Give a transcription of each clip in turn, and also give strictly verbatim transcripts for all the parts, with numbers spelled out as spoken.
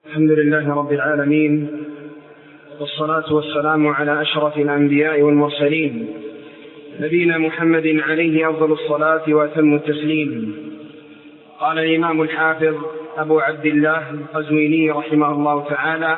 الحمد لله رب العالمين، والصلاة والسلام على أشرف الأنبياء والمرسلين، نبينا محمد عليه أفضل الصلاة وأتم التسليم. قال الإمام الحافظ أبو عبد الله القزويني رحمه الله تعالى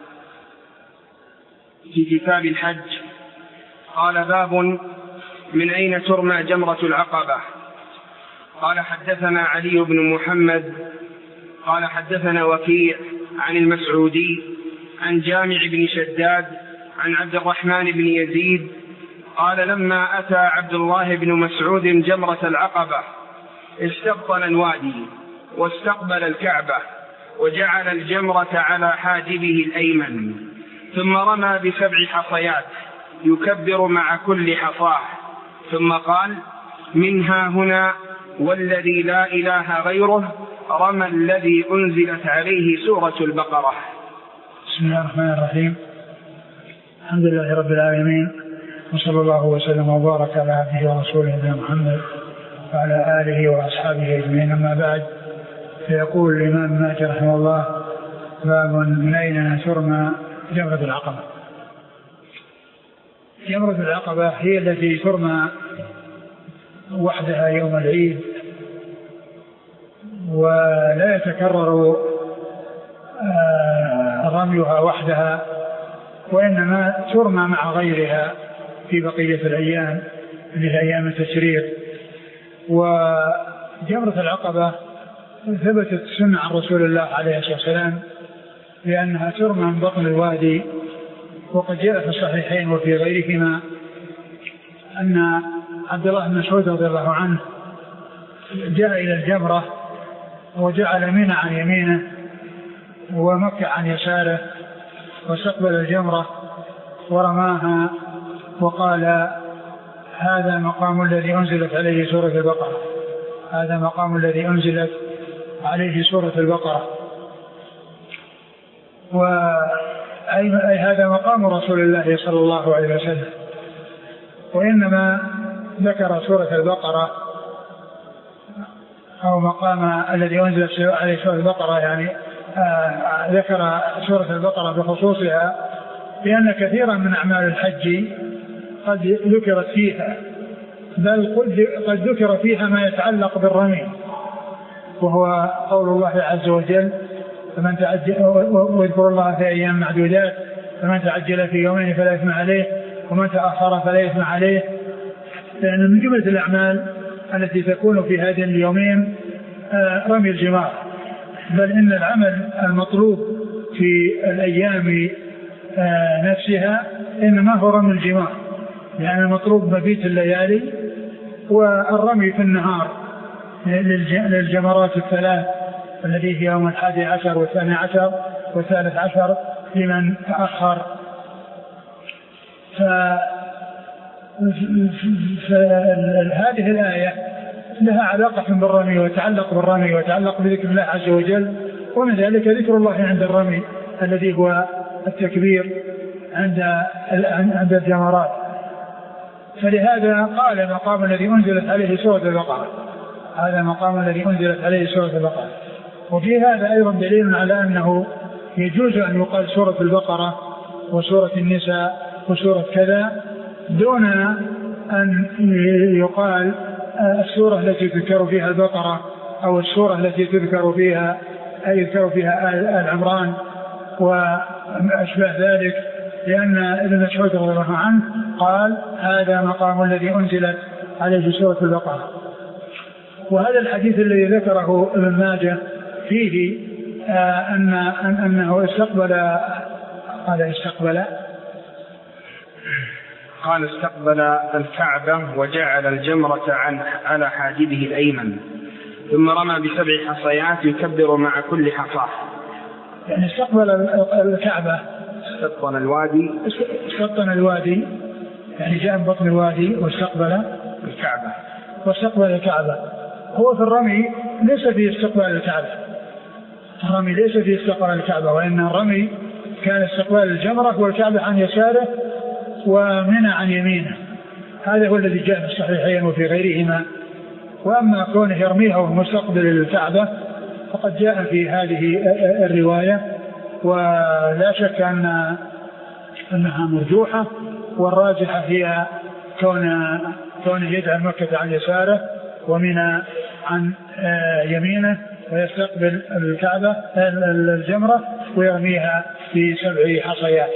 في كتاب الحج، قال: باب من أين ترمى جمرة العقبة. قال: حدثنا علي بن محمد قال حدثنا وكيع عن المسعودي عن جامع بن شداد عن عبد الرحمن بن يزيد قال: لما أتى عبد الله بن مسعود جمرة العقبة استبطن الوادي واستقبل الكعبة وجعل الجمرة على حاجبه الأيمن، ثم رمى بسبع حصيات يكبر مع كل حصاه، ثم قال: منها هنا والذي لا إله غيره رمى الذي أنزلت عليه سورة البقرة. بسم الله الرحمن الرحيم. الحمد لله رب العالمين، وصلى الله وسلم وبارك على عبده ورسوله نبينا محمد وعلى آله وأصحابه أجمعين، أما بعد. فيقول الإمام مالك رحمه الله: باب من أين ترمى جمرة العقبة. جمرة العقبة هي التي ترمى وحدها يوم العيد، ولا يتكرر رميها وحدها، وإنما ترمى مع غيرها في بقية الأيام في أيام التشريق. وجمرة العقبة ثبتت سنة عن رسول الله عليه الصلاة والسلام لأنها ترمى من بطن الوادي، وقد جاء في الصحيحين وفي غيرهما أن عبد الله بن مسعود رضي الله عنه جاء إلى الجمرة وجعل منى عن يمينه ومكة عن يساره، واستقبل الجمرة ورماها وقال: هذا مقام الذي أنزلت عليه سورة البقرة، هذا مقام الذي أنزلت عليه سورة البقرة. وأي هذا مقام رسول الله صلى الله عليه وسلم، وإنما ذكر سورة البقرة أو مقام الذي أنزلت عليه سورة البقرة، يعني آه ذكر سورة البقرة بخصوصها، لأن كثيرا من أعمال الحج قد ذكرت فيها، بل قد ذكر فيها ما يتعلق بالرمي، وهو قول الله عز وجل: فمن تعجل واذكر الله في أيام معدودات فمن تعجل في يومين فلا إثم عليه ومن تأخر فلا إثم عليه. لأن من جملة الأعمال التي تكون في هذين اليومين رمي الجمار، بل إن العمل المطلوب في الأيام نفسها إنما هو رمي الجمار، يعني المطلوب مبيت الليالي والرمي في النهار للجمرات الثلاث التي هي يوم الحادي عشر والثاني عشر والثالث عشر لمن تأخر. فهذه الآية لها علاقة بالرمي وتعلق بالرمي وتعلق بذكر الله عز وجل، ومن ذلك ذكر الله عند الرمي الذي هو التكبير عند عند الجمرات. فلهذا قال: مقام الذي أنزلت عليه سورة البقرة، هذا مقام الذي أنزلت عليه سورة البقرة. وفي هذا أيضا دليل على أنه يجوز أن يقال سورة البقرة وسورة النساء وسورة كذا دون أن يقال السورة التي تذكر فيها البقرة أو السورة التي تذكر فيها يذكر فيها آل عمران وأشبه ذلك، لأن ابن مسعود رضي الله عنه قال: هذا مقام الذي أنزلت عليه سورة البقرة. وهذا الحديث الذي ذكره ابن ماجه فيه آه أن أنه استقبل قال استقبل قال استقبل الكعبة وجعل الجمرة على حاجبه الأيمن، ثم رمى بسبع حصيات يكبر مع كل حصاه. يعني استقبل الكعبة، استبطن الوادي استبطن الوادي يعني جاء من بطن الوادي واستقبل الكعبة واستقبل الكعبة. هو في الرمي ليس في استقبال الكعبة، الرمي ليس في استقبال الكعبة، وإن الرمي كان استقبال الجمرة والكعبة عن يساره ومنى عن يمينه. هذا هو الذي جاء في الصحيحين وفي غيرهما. وأما كونه يرميها ومستقبل الكعبة فقد جاء في هذه الرواية ولا شك أن أنها مرجوحة، والراجحة هي كون كونه يجعل مكة عن يساره ومنى عن يمينه ويستقبل الكعبة الجمرة ويرميها في سبع حصيات.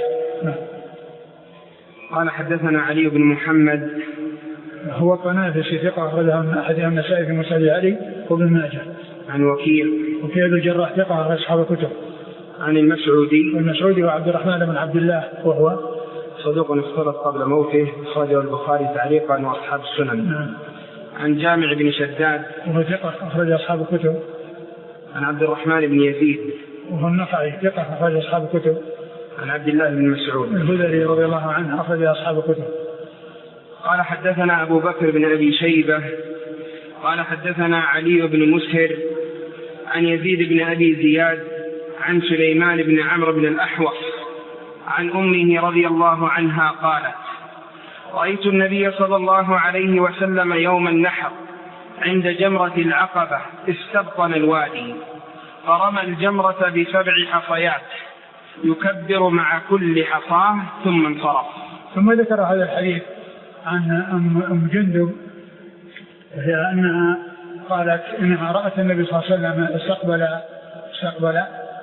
قال حدثنا علي بن محمد هو الطنافسي ثقة أخرجه من أحدهم النسائي في مسند علي وابن ماجه. عن وكيع وكيع بن الجراح ثقة أخرج أصحاب الكتب. عن المسعودي والمسعودي وعبد الرحمن بن عبد الله وهو صدوق اختلط قبل موته، أخرجه البخاري تعليقا وأصحاب السنن. نعم. عن جامع بن شداد وهو ثقة أخرج أصحاب الكتب. عن عبد الرحمن بن يزيد وهو النخعي ثقة أخرج أصحاب الكتب. عن عبد الله بن مسعود الهذلي رضي الله عنه أخرج أصحاب الكتب. قال حدثنا أبو بكر بن أبي شيبة قال حدثنا علي بن مسهر عن يزيد بن أبي زياد عن سليمان بن عمرو بن الأحوص عن أمه رضي الله عنها قالت: رأيت النبي صلى الله عليه وسلم يوم النحر عند جمرة العقبة استبطن الوادي فرمى الجمرة بسبع حصيات يكبر مع كل حصاه ثم انصرف. ثم ذكر هذا الحديث عن أم جندب هي أنها قالت إنها رأت النبي صلى الله عليه وسلم استقبل استقبل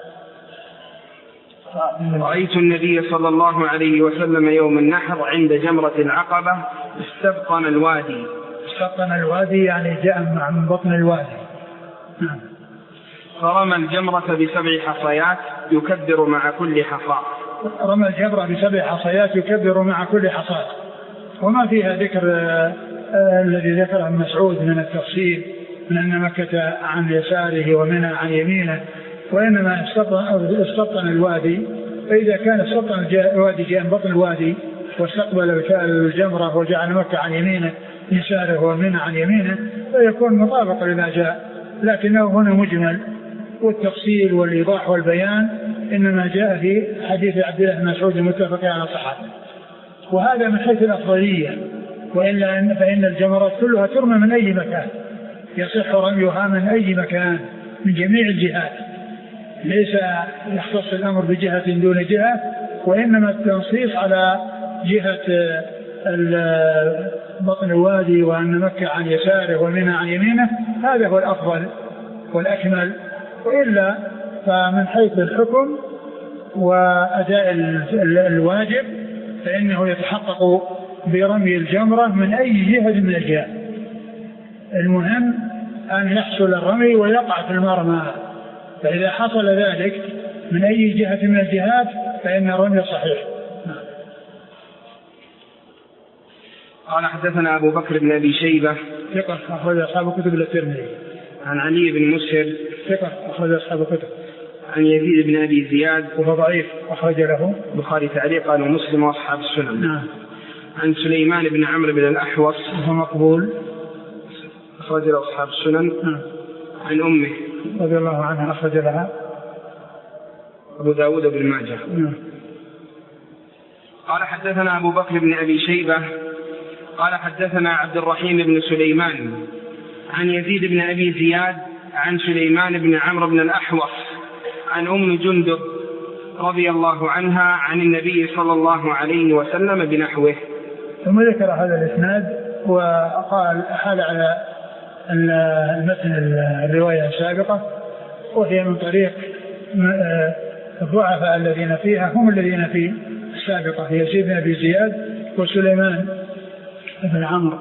رأيت النبي صلى الله عليه وسلم يوم النحر عند جمرة العقبة استبطن الوادي. استبطن الوادي يعني جاء من بطن الوادي. نعم. فرمى الجمرة بسبع حصيات يكبر مع كل حصاة. رمى الجمرة بسبع حصيات يكبر مع كل حصاة، وما فيها ذكر آه آه الذي ذكره ابن مسعود من التفصيل من أن مكة عن يساره ومنى عن يمينه، وإنما استبطن الوادي. فإذا كان استبطن الوادي جاء من بطن الوادي واستقبل الجمرة وجعل مكة عن يمينه يساره ومنى عن يمينه فيكون مطابق لما جاء، لكنه هنا مجمل، والتفصيل والإيضاح والبيان إنما جاء في حديث عبد الله بن مسعود المتفق على صحته. وهذا من حيث الأفضلية، وإلا أن فإن الجمرات كلها ترمى من أي مكان، يصح رميها من أي مكان من جميع الجهات، ليس يختص الأمر بجهة دون جهة، وإنما التنصيص على جهة بطن الوادي وأن مكة عن يساره ومنى عن يمينه هذا هو الأفضل والأكمل. وإلا فمن حيث الحكم وأداء الواجب فإنه يتحقق برمي الجمرة من أي جهة من الجهات، المهم أن يحصل الرمي ويقع في المرمى، فإذا حصل ذلك من أي جهة من الجهات فإن الرمي صحيح. قال حدثنا أبو بكر بن أبي شيبة ثقة أخرج أصحاب الكتب الترمذي. عن علي بن مسهر ثقة أخرج أصحاب الكتب. عن يزيد بن أبي زياد وهو ضعيف أخرج له البخاري تعليقا ومسلم وأصحاب السنن. نعم. عن سليمان بن عمرو بن الأحوص وهو مقبول أخرج له أصحاب السنن. نعم. عن أمه رضي الله عنها أخرج لها أبو داود بن ماجه. نعم. قال حدثنا أبو بكر بن أبي شيبة قال حدثنا عبد الرحيم بن سليمان عن يزيد بن أبي زياد عن سليمان بن عمرو بن الأحوص عن أم جندب رضي الله عنها عن النبي صلى الله عليه وسلم بنحوه. ثم ذكر هذا الإسناد وقال حال على المتن الرواية السابقة، وهي من طريق الضعفاء الذين فيها هم الذين في السابقة هي يزيد بن أبي زياد وسليمان بن عمرو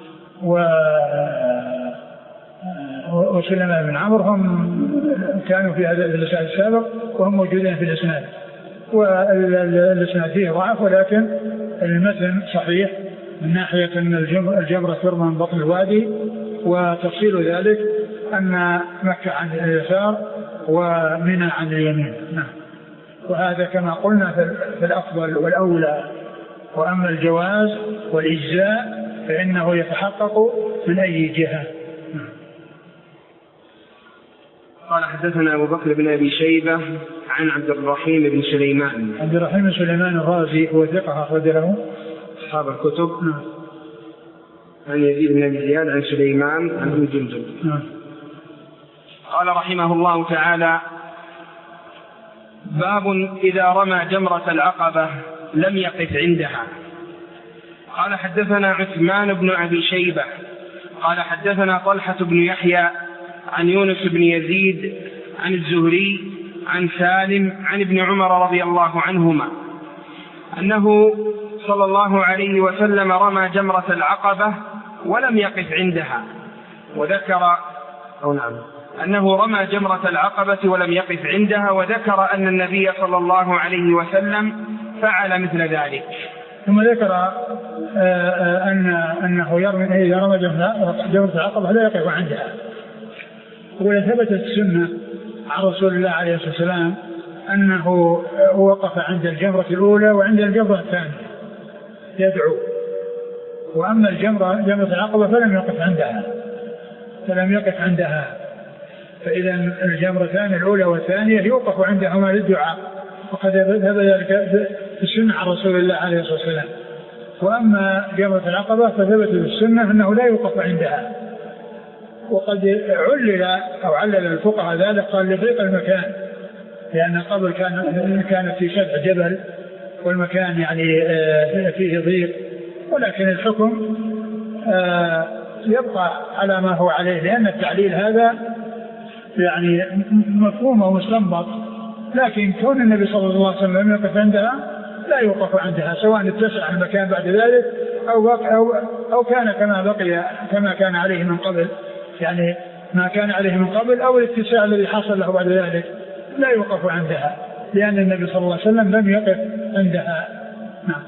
وسليمان بن عمرو هم كانوا في هذا الإسناد السابق وهم موجودين في الإسناد، والإسناد فيه ضعف، ولكن المتن صحيح من ناحية أن الجمرة ترمى من بطن الوادي، وتفصيل ذلك أن مكة عن اليسار ومنى عن اليمين. نعم. وهذا كما قلنا في الأفضل والأولى، وأما الجواز والإجزاء فإنه يتحقق من أي جهة. قال حدثنا أبو بكر بن أبي شيبة عن عبد الرحيم بن سليمان. عبد الرحيم بن سليمان الرازي هو ثقة أخرج له أصحاب الكتب. نعم. عن يزيد بن أبي زياد عن سليمان عن أم جندب. نعم. قال رحمه الله تعالى: باب إذا رمى جمرة العقبة لم يقف عندها. قال حدثنا عثمان بن أبي شيبة قال حدثنا طلحة بن يحيى عن يونس بن يزيد عن الزهري عن سالم عن ابن عمر رضي الله عنهما أنه صلى الله عليه وسلم رمى جمرة العقبة ولم يقف عندها، وذكر أو نعم أنه رمى جمرة العقبة ولم يقف عندها، وذكر أن النبي صلى الله عليه وسلم فعل مثل ذلك. ثم ذكر أن أنه يرمي إذا رمى جمرة العقبة لا يقف عندها. وثبتت السنة عن رسول الله عليه الصلاة والسلام أنه وقف عند الجمرة الأولى وعند الجمرة الثانية يدعو، وأما الجمرة جمرة العقبة فلم يقف عندها فلم يقف عندها فإذا الجمرتان الأولى والثانية يوقف عندهما للدعاء، وقد ثبت ذلك في السنة عن رسول الله عليه الصلاة والسلام. وأما جمرة العقبة فثبت في السنة أنه لا يوقف عندها، وقد علل أو علل الفقهاء ذلك قال لضيق المكان، لأن قبل كان كانت في شبع جبل والمكان يعني فيه ضيق، ولكن الحكم يبقى على ما هو عليه، لأن التعليل هذا يعني مفهوم ومستنبط، لكن كون النبي صلى الله عليه وسلم لم يقف عندها لا يوقف عندها، سواء اتسع المكان بعد ذلك أو, أو, أو كان كما بقي كما كان عليه من قبل، يعني ما كان عليه من قبل أو الاتساع الذي حصل له بعد ذلك لا يوقف عندها، لأن النبي صلى الله عليه وسلم لم يقف عندها. نعم.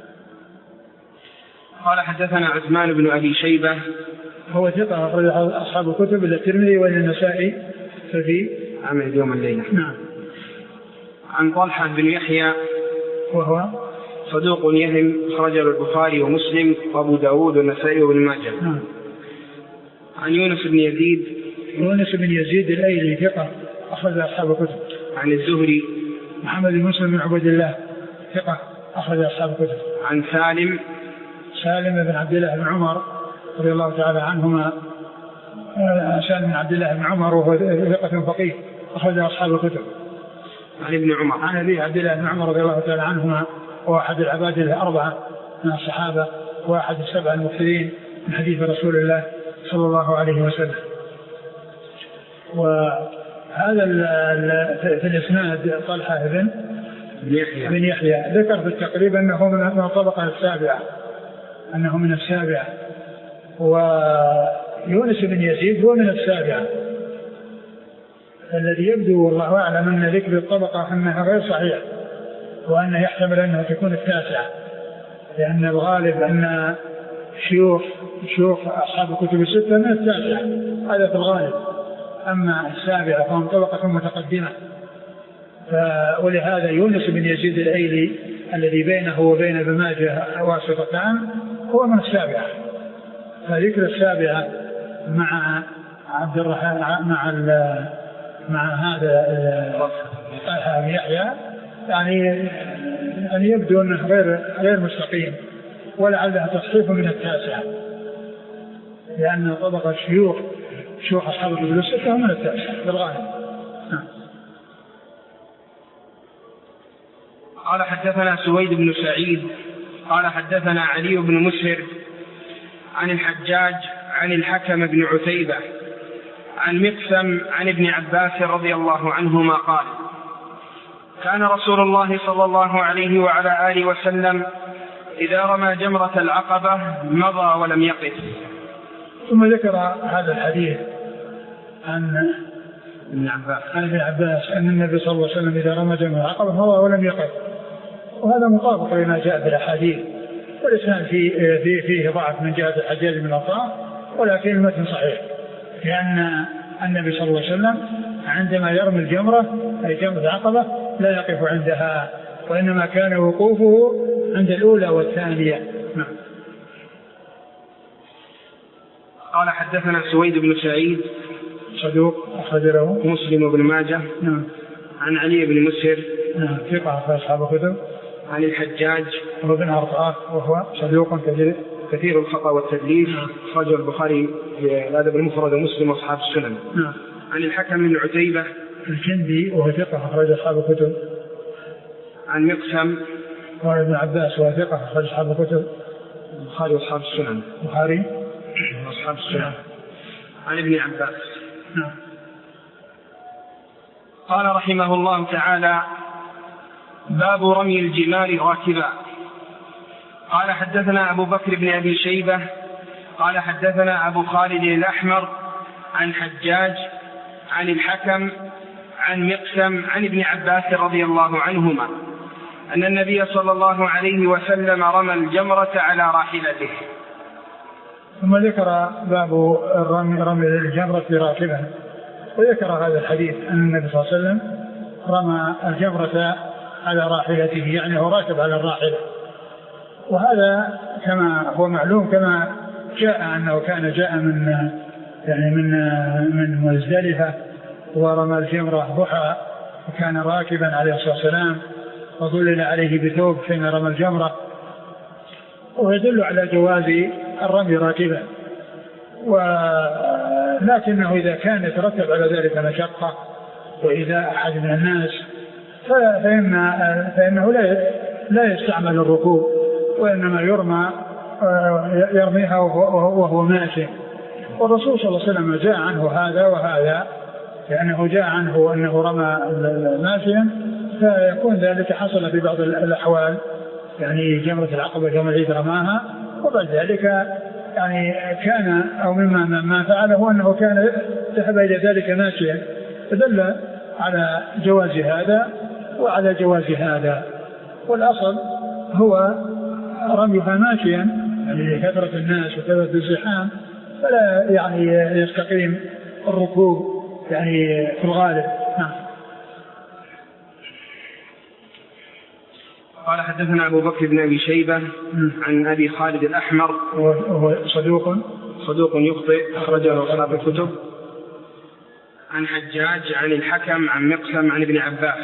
قال حدثنا عثمان بن أبي شيبة هو ثقة أخرج أصحاب الكتب إلا الترمذي والنسائي ففي عمل اليوم الليلة. نعم. عن طلحة بن يحيى وهو صدوق يهم أخرجه البخاري ومسلم وأبو داود والنسائي وابن ماجه. نعم. عن يونس بن يزيد يونس بن يزيد الأيلي ثقة أخرج أصحاب الكتب. عن الزهري محمد بن مسلم بن عبد الله ثقة أخرج أصحاب الكتب. عن سالم سالم بن عبد الله بن عمر رضي الله تعالى عنهما، سالم بن عبد الله بن عمر وهو ثقة فقيه أخرج أصحاب الكتب. عن ابن عمر عن أبي عبد الله بن عمر رضي الله تعالى عنهما، هو أحد العباد الأربعة من الصحابة وأحد السبع المكثرين من حديث رسول الله صلى الله عليه وسلم. وهذا في الإسناد طلحة بن يحيى بن يحيى ذكر في التقريب أنه من الطبقة السابعة أنه من السابعة، ويونس بن يزيد هو من السابعة. الذي يبدو والله أعلم أن ذكر الطبقة أنها غير صحيح، وأنه يحتمل أنها تكون التاسعة، لأن الغالب أن شيوخ شيوخ أصحاب الكتب الستة من التاسعة، هذا في الغالب. أما السابعة فهم طبقة متقدمة، ولهذا يونس بن يزيد الأيلي الذي بينه وبين ابن ماجه واسطتان هو من السابعة. فذكر السابعة مع عبد الرحمن مع مع هذا طلحة بن يحيى يعني يعني يبدو أنه غير غير مستقيم، ولعلها تصحيف من التاسعة، لأن طبقة الشيوخ شيوخ أصحاب الكتب الستة من التاسعة بالغالب. قال حدثنا سويد بن سعيد قال حدثنا علي بن مسهر عن الحجاج عن الحكم بن عتيبة عن مقسم عن ابن عباس رضي الله عنهما قال: كان رسول الله صلى الله عليه وعلى آله وسلم إذا رمى جمرة العقبة مضى ولم يقف. ثم ذكر هذا الحديث عن ابن عباس عن ابن عباس أن النبي صلى الله عليه وسلم إذا رمى جمرة العقبة مضى ولم يقف، وهذا مطابق لما جاء في الأحاديث، والإسناد فيه, فيه, فيه ضعف من جهة الحجاج بن الأطراء، ولكن المتن صحيح، لأن النبي صلى الله عليه وسلم عندما يرمي الجمرة أي جمرة العقبة لا يقف عندها، وإنما كان وقوفه عند الأولى والثانية. نعم. قال حدثنا سويد بن سعيد صدوق أخرج له مسلم وابن ماجه. نعم. عن علي بن مسهر نعم ثقة أخرج أصحاب الكتب. عن الحجاج هو بن أرطاة وهو صدوق كثير كثير الخطأ والتدليس، أخرجه البخاري في الأدب المفرد ومسلم وأصحاب السنن. نعم. عن الحكم بن عتيبة الكندي وهو ثقة أخرج أصحاب الكتب. عن مقسم وعن ابن عباس وثقة أخرج أصحاب الكتب البخاري وأصحاب السنن. البخاري وأصحاب السنن. عن ابن عباس. نعم. قال رحمه الله تعالى: باب رمي الجمار راكبا. قال حدثنا أبو بكر بن أبي شيبة قال حدثنا أبو خالد الأحمر عن حجاج عن الحكم عن مقسم عن ابن عباس رضي الله عنهما أن النبي صلى الله عليه وسلم رمى الجمرة على راحلته. ثم ذكر باب رمي, رمي الجمرة راكبا، وذكر هذا الحديث أن النبي صلى الله عليه وسلم رمى الجمرة على راحلته، يعني هو راكب على الراحلة. وهذا كما هو معلوم كما جاء أنه كان جاء من يعني من من مزدلفة ورمى الجمرة ضحى، وكان راكبا عليه الصلاة والسلام وظلل عليه بثوب حين رمى الجمرة، ويدل على جواز الرمي راكبا. ولكنه إذا كان يترتب على ذلك مشقة وإذا أحد من الناس فإن فإنه لا لا يستعمل الركوب، وإنما يرمى يرميها وهو ماشي. والرسول صلى الله عليه وسلم جاء عنه هذا وهذا، لأنه جاء عنه أنه رمى ماشيا، فيكون ذلك حصل في بعض الأحوال، يعني جمرة العقبة يوم العيد رماها، وبعد ذلك يعني كان أو مما ما فعله أنه كان ذهب إلى ذلك ماشيا، فدل على جواز هذا وعلى جواز هذا. والأصل هو رميها ماشيا، يعني لكثرة الناس وكثرة الزحام فلا يعني يستقيم الركوب يعني في الغالب. نعم. قال حدثنا أبو بكر بن أبي شيبة عن أبي خالد الأحمر وهو صدوق صدوق يخطئ أخرجه أصحاب الكتب. عن حجاج عن الحكم عن مقسم عن ابن عباس.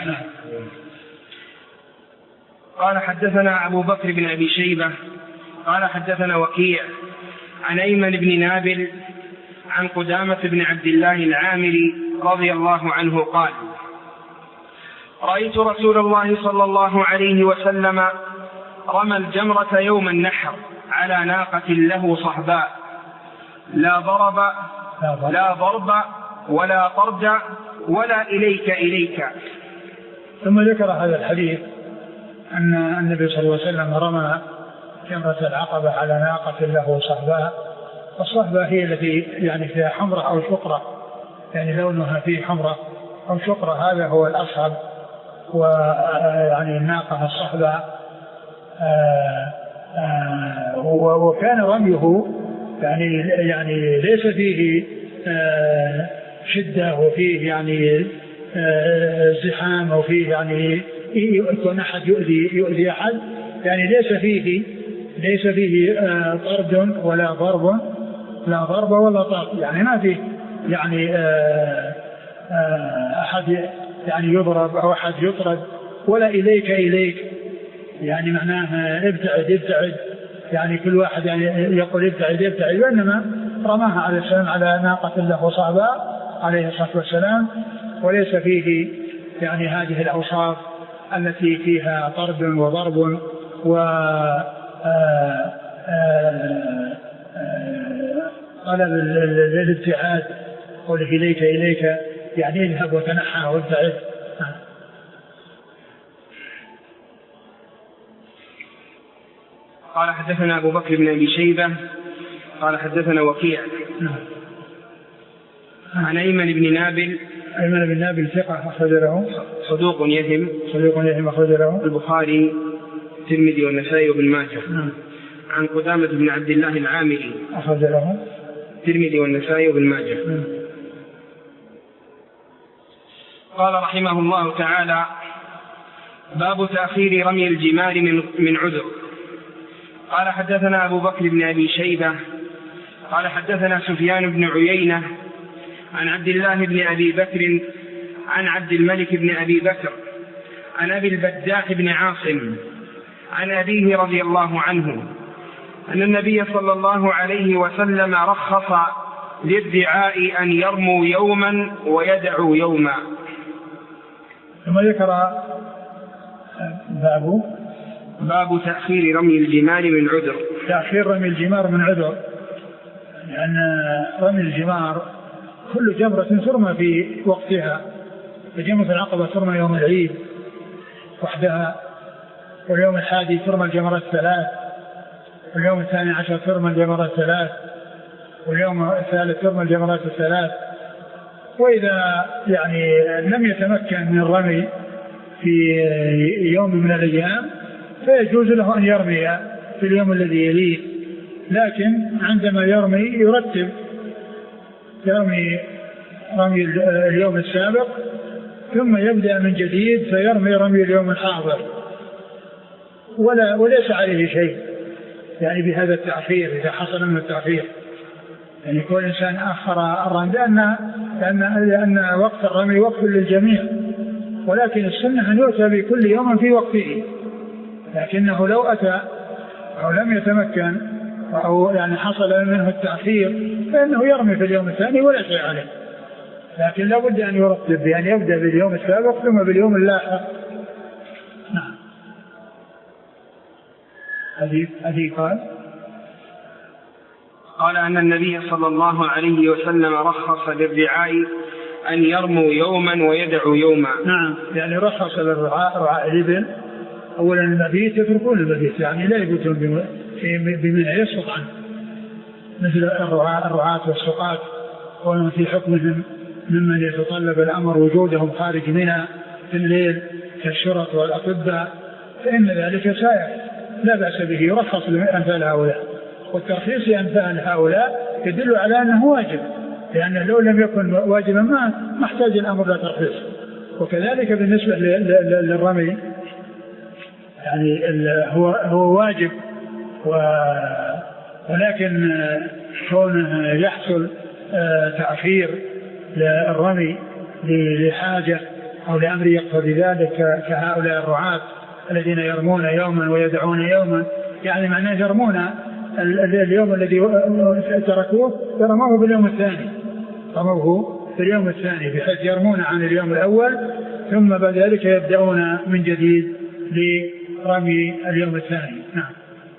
قال حدثنا أبو بكر بن أبي شيبة قال حدثنا وكيع عن أيمن بن نابل عن قدامة بن عبد الله العامري رضي الله عنه قال: رأيت رسول الله صلى الله عليه وسلم رمى الجمرة يوم النحر على ناقة له صهباء لا ضرب لا ضرب ولا طرد ولا إليك إليك. ثم ذكر هذا الحديث أن النبي صلى الله عليه وسلم رمى جمرة العقبة على ناقة له صهباء. الصهباء هي التي يعني فيها حمرة أو شقرة، يعني لونها فيه حمرة أو شقرة، هذا هو الأصهب. ويعني الناقة الصهباء، وكان رميه يعني يعني ليس فيه شدة وفيه يعني زحام وفيه يعني يكون أحد يؤذي يؤذي أحد، يعني ليس فيه ليس فيه طرد ولا ضرب لا ضرب ولا طرد، يعني ما فيه يعني أحد يعني يضرب أو أحد يطرد، ولا إليك إليك، يعني معناها ابتعد ابتعد، يعني كل واحد يعني يقول ابتعد ابتعد، وإنما رماها عليه السلام على ناقة له صهباء عليه الصلاة والسلام، وليس فيه يعني هذه الأوصاف التي فيها طرد وضرب و طلب الابتعاد، قوله إليك إليك يعني اذهب وتنحى وابتعد. قال حدثنا أبو بكر بن أبي شيبة قال حدثنا وكيع عن أيمن بن نابل. أيمن بن نابل ثقة أخرج له صدوق يهم صدوق يهم أخرج له البخاري الترمذي والنسائي وابن ماجه. عن قدامة بن عبد الله العامري أخرج له الترمذي والنسائي وابن ماجه. قال رحمه الله تعالى: باب تأخير رمي الجمار من من عذر. قال حدثنا أبو بكر بن أبي شيبة قال حدثنا سفيان بن عيينة عن عبد الله بن أبي بكر عن عبد الملك بن أبي بكر عن أبي البداح بن عاصم عن أبيه رضي الله عنه أن النبي صلى الله عليه وسلم رخص للدعاء أن يرموا يوما ويدعوا يوما. ثم ذكر باب باب تأخير رمي الجمار من عذر. تأخير رمي الجمار من عذر، لأن رمي الجمار كل جمرة ترمى في وقتها. جمرة العقبة ترمى يوم العيد وحدها، واليوم الحادي ترمى الجمرات الثلاث، واليوم الثاني عشر ترمى الجمرات الثلاث، واليوم الثالث ترمى الجمرات الثلاث. وإذا يعني لم يتمكن من الرمي في يوم من الأيام فيجوز له أن يرمي في اليوم الذي يليه، لكن عندما يرمي يرتب يرمي رمي اليوم السابق ثم يبدأ من جديد فيرمي رمي اليوم الحاضر، ولا وليس عليه شيء يعني بهذا التأخير إذا حصل من التأخير. يعني كل إنسان أخر الرمي لأن, لأن, لأن وقت الرمي وقت للجميع، ولكن السنة أن يؤتى بكل يوم في وقته، لكنه لو أتى أو لم يتمكن أو يعني حصل منه التأخير فإنه يرمي في اليوم الثاني ولا شيء عليه، لكن لا بد أن يرتب بأن يبدأ باليوم السابق ثم باليوم اللاحق. نعم. هذه قال قال أن النبي صلى الله عليه وسلم رخص للرعاء أن يرموا يوما ويدعوا يوما. نعم، يعني رخص للرعاء رعاء الإبل أولا المبيت يتركون المبيت، يعني لا يبيتون بمنع يسقط عنه، مثل الرعاء الرعاة والسقاة ومن في حكمهم ممن يتطلب الأمر وجودهم خارج منها في الليل كالشرط والأطباء، فإن ذلك سائر لا بأس به، يرخص لأمثال هؤلاء. والترخيص لأمثال هؤلاء يدل على أنه واجب، لأنه لو لم يكن واجبا ما محتاج الأمر لا ترخيص. وكذلك بالنسبة للرمي يعني هو هو واجب، ولكن كونه يحصل تأخير للرمي لحاجة أو لأمر يقتضي ذلك كهؤلاء الرعاة الذين يرمون يوما ويدعون يوما، يعني معناه يرمون اليوم الذي تركوه يرموه باليوم الثاني رموه باليوم الثاني بحيث يرمون عن اليوم الأول ثم بعد ذلك يبدأون من جديد لرمي اليوم الثاني. نعم.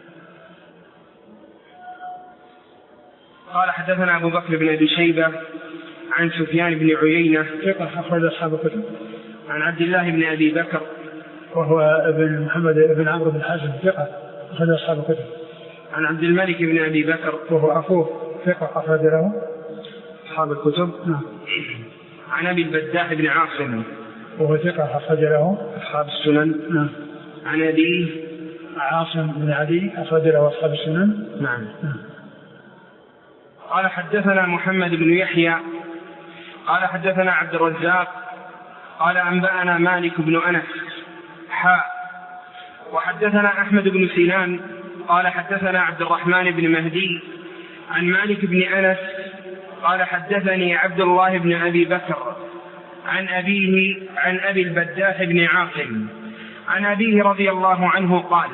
قال حدثنا أبو بكر بن أبي شيبة عن سفيان بن عيينة ثقة أخرج أصحاب الكتب، عن عبد الله بن أبي بكر وهو ابن محمد بن عمرو بن حازم ثقة أخرج أصحاب الكتب، عن عبد الملك بن أبي بكر وهو أخوه ثقة أخرج له أصحاب الكتب. نعم. عن أبي البداح بن عاصم وهو ثقة أخرج له أصحاب السنن. نعم. عن أبيه عاصم بن علي أخرج له أصحاب السنن. نعم. نعم. قال حدثنا محمد بن يحيى قال حدثنا عبد الرزاق قال أنبأنا مالك بن أنس حاء وحدثنا أحمد بن سنان قال حدثنا عبد الرحمن بن مهدي عن مالك بن أنس قال حدثني عبد الله بن أبي بكر عن أبيه عن أبي البداح بن عاصم عن أبيه رضي الله عنه قال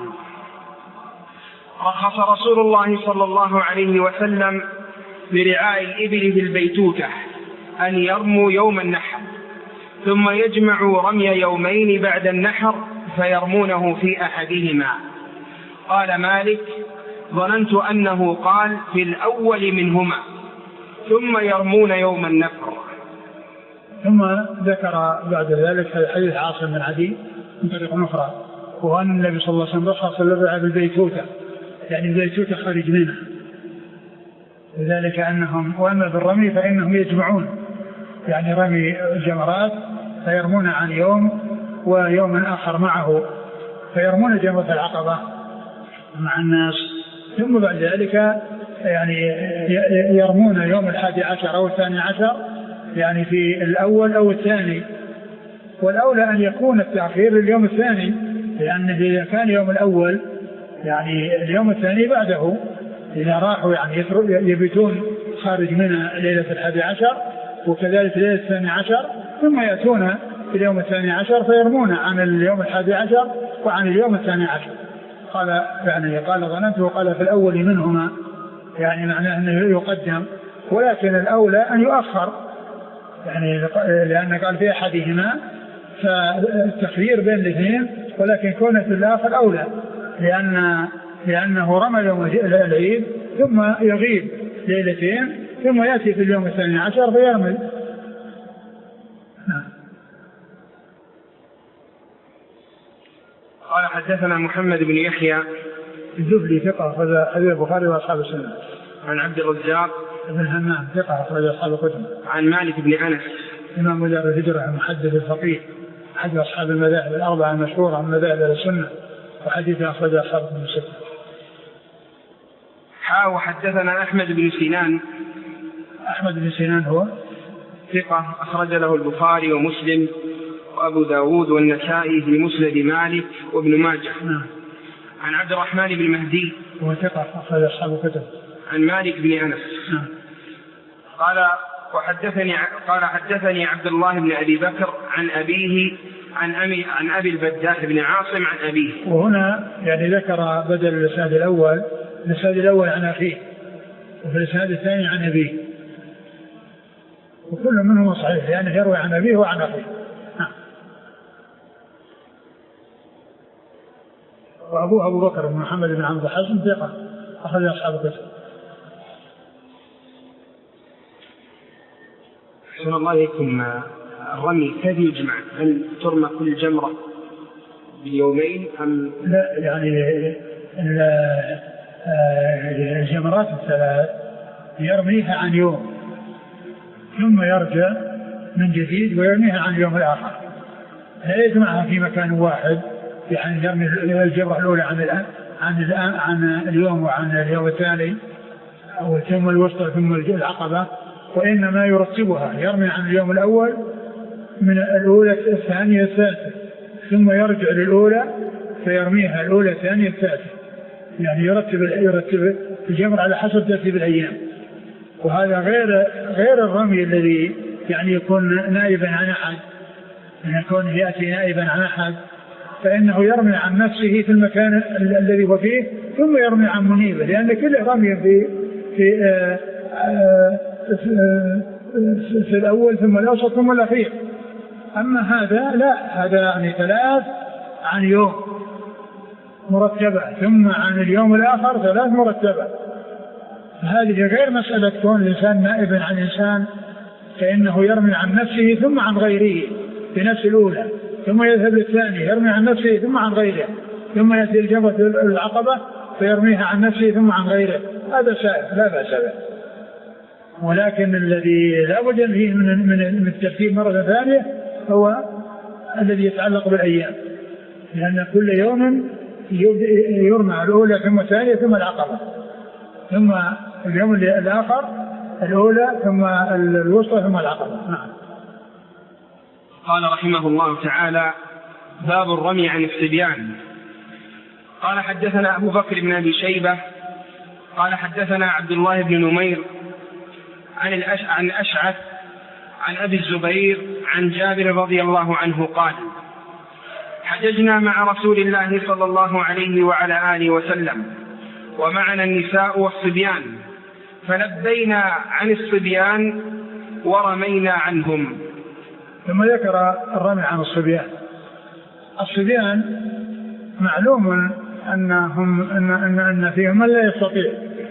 رخص رسول الله صلى الله عليه وسلم لرعاء الإبل بالبيتوتة أن يرموا يوم النحر ثم يجمعوا رمي يومين بعد النحر فيرمونه في أحدهما. قال مالك ظننت أنه قال في الأول منهما ثم يرمون يوم النفر. ثم ذكر بعد ذلك حديث عاصم بن عدي من طريق أخرى، وهو أن النبي صلى الله عليه وسلم رخص للرعاء بالبيتوتة، يعني البيتوتة خارج منها، لذلك أنهم وأما بالرمي فإنهم يجمعون يعني رمي الجمرات فيرمون عن يوم ويوم آخر معه، فيرمون جمرة العقبة مع الناس، ثم بعد ذلك يعني يرمون يوم الحادي عشر أو الثاني عشر يعني في الأول أو الثاني، والأولى أن يكون التأخير لليوم الثاني، لأن إذا كان يوم الأول يعني اليوم الثاني بعده إذا راحوا يعني يبيتون خارج منها ليلة الحادي عشر وكذلك ليلة الثاني عشر ثم يأتون في اليوم الثاني عشر فيرمون عن اليوم الحادي عشر وعن اليوم الثاني عشر. قال يعني قال ظننته قال في الأول منهما، يعني معناه أنه يقدم، ولكن الأولى أن يؤخر يعني لأن قال في أحدهما، فالتخيير بين الاثنين ولكن كونه في الآخر أولى، لأن لأنه رمى يوم العيد ثم يغيب ليلتين ثم يأتي في اليوم الثاني عشر فيرمي. قال حدثنا محمد بن يحيى الزبلي ثقة أخرج حديث البخاري وأصحاب السنة. عن عبد الرزاق بن همام ثقة أخرج أصحاب الكتب. عن مالك بن أنس إمام دار الهجرة المحدث الفقيه أحد أصحاب المذاهب الأربعة المشهورة من مذاهب السنة وحديث أخرج أصحاب الكتب. حا وحدثنا أحمد بن سنان. أحمد بن سنان هو ثقة أخرج له البخاري ومسلم وأبو داود والنسائي في مسند مالك وابن ماجه. نعم. عن عبد الرحمن بن مهدي هو ثقة أخرج أصحاب الكتب. عن مالك بن أنس. نعم. قال وحدثني قال حدثني عبد الله بن أبي بكر عن أبيه عن أبي عن أبي البداح بن عاصم عن أبيه. وهنا يعني ذكر بدل الإسناد الأول الإسناد الأول عن أخيه وفي الإسناد الثاني عن أبيه، وكل منهم صحيح يعني يروي عن أبيه وعن أخيه. وأبوه أبو بكر بن محمد بن عمرو حزم ثقة أخرج أصحاب الكتب. أحسن الله إليكم، الرمي كيف يجمع؟ هل ترمى كل جمرة باليومين أم لا؟ يعني الجمرات الثلاث يرميها عن يوم ثم يرجع من جديد ويرميها عن يوم الآخر، لا يجمعها في مكان واحد، يعني يرمي الجمرة الأولى عن الآن عن الآن عن اليوم وعن اليوم الثاني أو ثم الوسطى ثم العقبة، وإنما يرتبها يرمي عن اليوم الأول من الأولى الثانية الثالثة ثم يرجع للأولى فيرميها الأولى الثانية الثالثة، يعني يرتب يرتب الجمر على حسب ترتيب الأيام. وهذا غير غير الرمي الذي يعني يكون نائبا عن أحد، يعني يكون يأتي نائبا عن أحد فإنه يرمي عن نفسه في المكان الذي هو فيه ثم يرمي عن منيبه، لأن كل رمي في في, آآ آآ في, في الأول ثم الأوسط ثم الأخير. أما هذا لا، هذا يعني ثلاث عن يوم مرتبة ثم عن اليوم الآخر ثلاث مرتبة. هذه غير مسألة كون الإنسان نائبا عن إنسان، فإنه يرمي عن نفسه ثم عن غيره في نفس الأولى ثم يذهب للثاني يرمي عن نفسه ثم عن غيره ثم يأتي الجمرة العقبة فيرميها عن نفسه ثم عن غيره، هذا سائر لا بأس به. ولكن الذي لا بد فيه من من الترتيب مرة ثانية هو الذي يتعلق بالأيام، لأن كل يوم يرمى الأولى ثم الثانية ثم العقبة ثم اليوم الآخر الأولى ثم الوسطى ثم العقبة. نعم. قال رحمه الله تعالى: باب الرمي عن الصبيان. قال حدثنا أبو بكر بن أبي شيبة قال حدثنا عبد الله بن نمير عن عن أشعث عن أبي الزبير عن جابر رضي الله عنه قال: حججنا مع رسول الله صلى الله عليه وعلى آله وسلم ومعنا النساء والصبيان فلبينا عن الصبيان ورمينا عنهم. ثم ذكر الرمي عن الصبيان. الصبيان معلوم أنهم أن أن أن فيهم من لا يستطيع،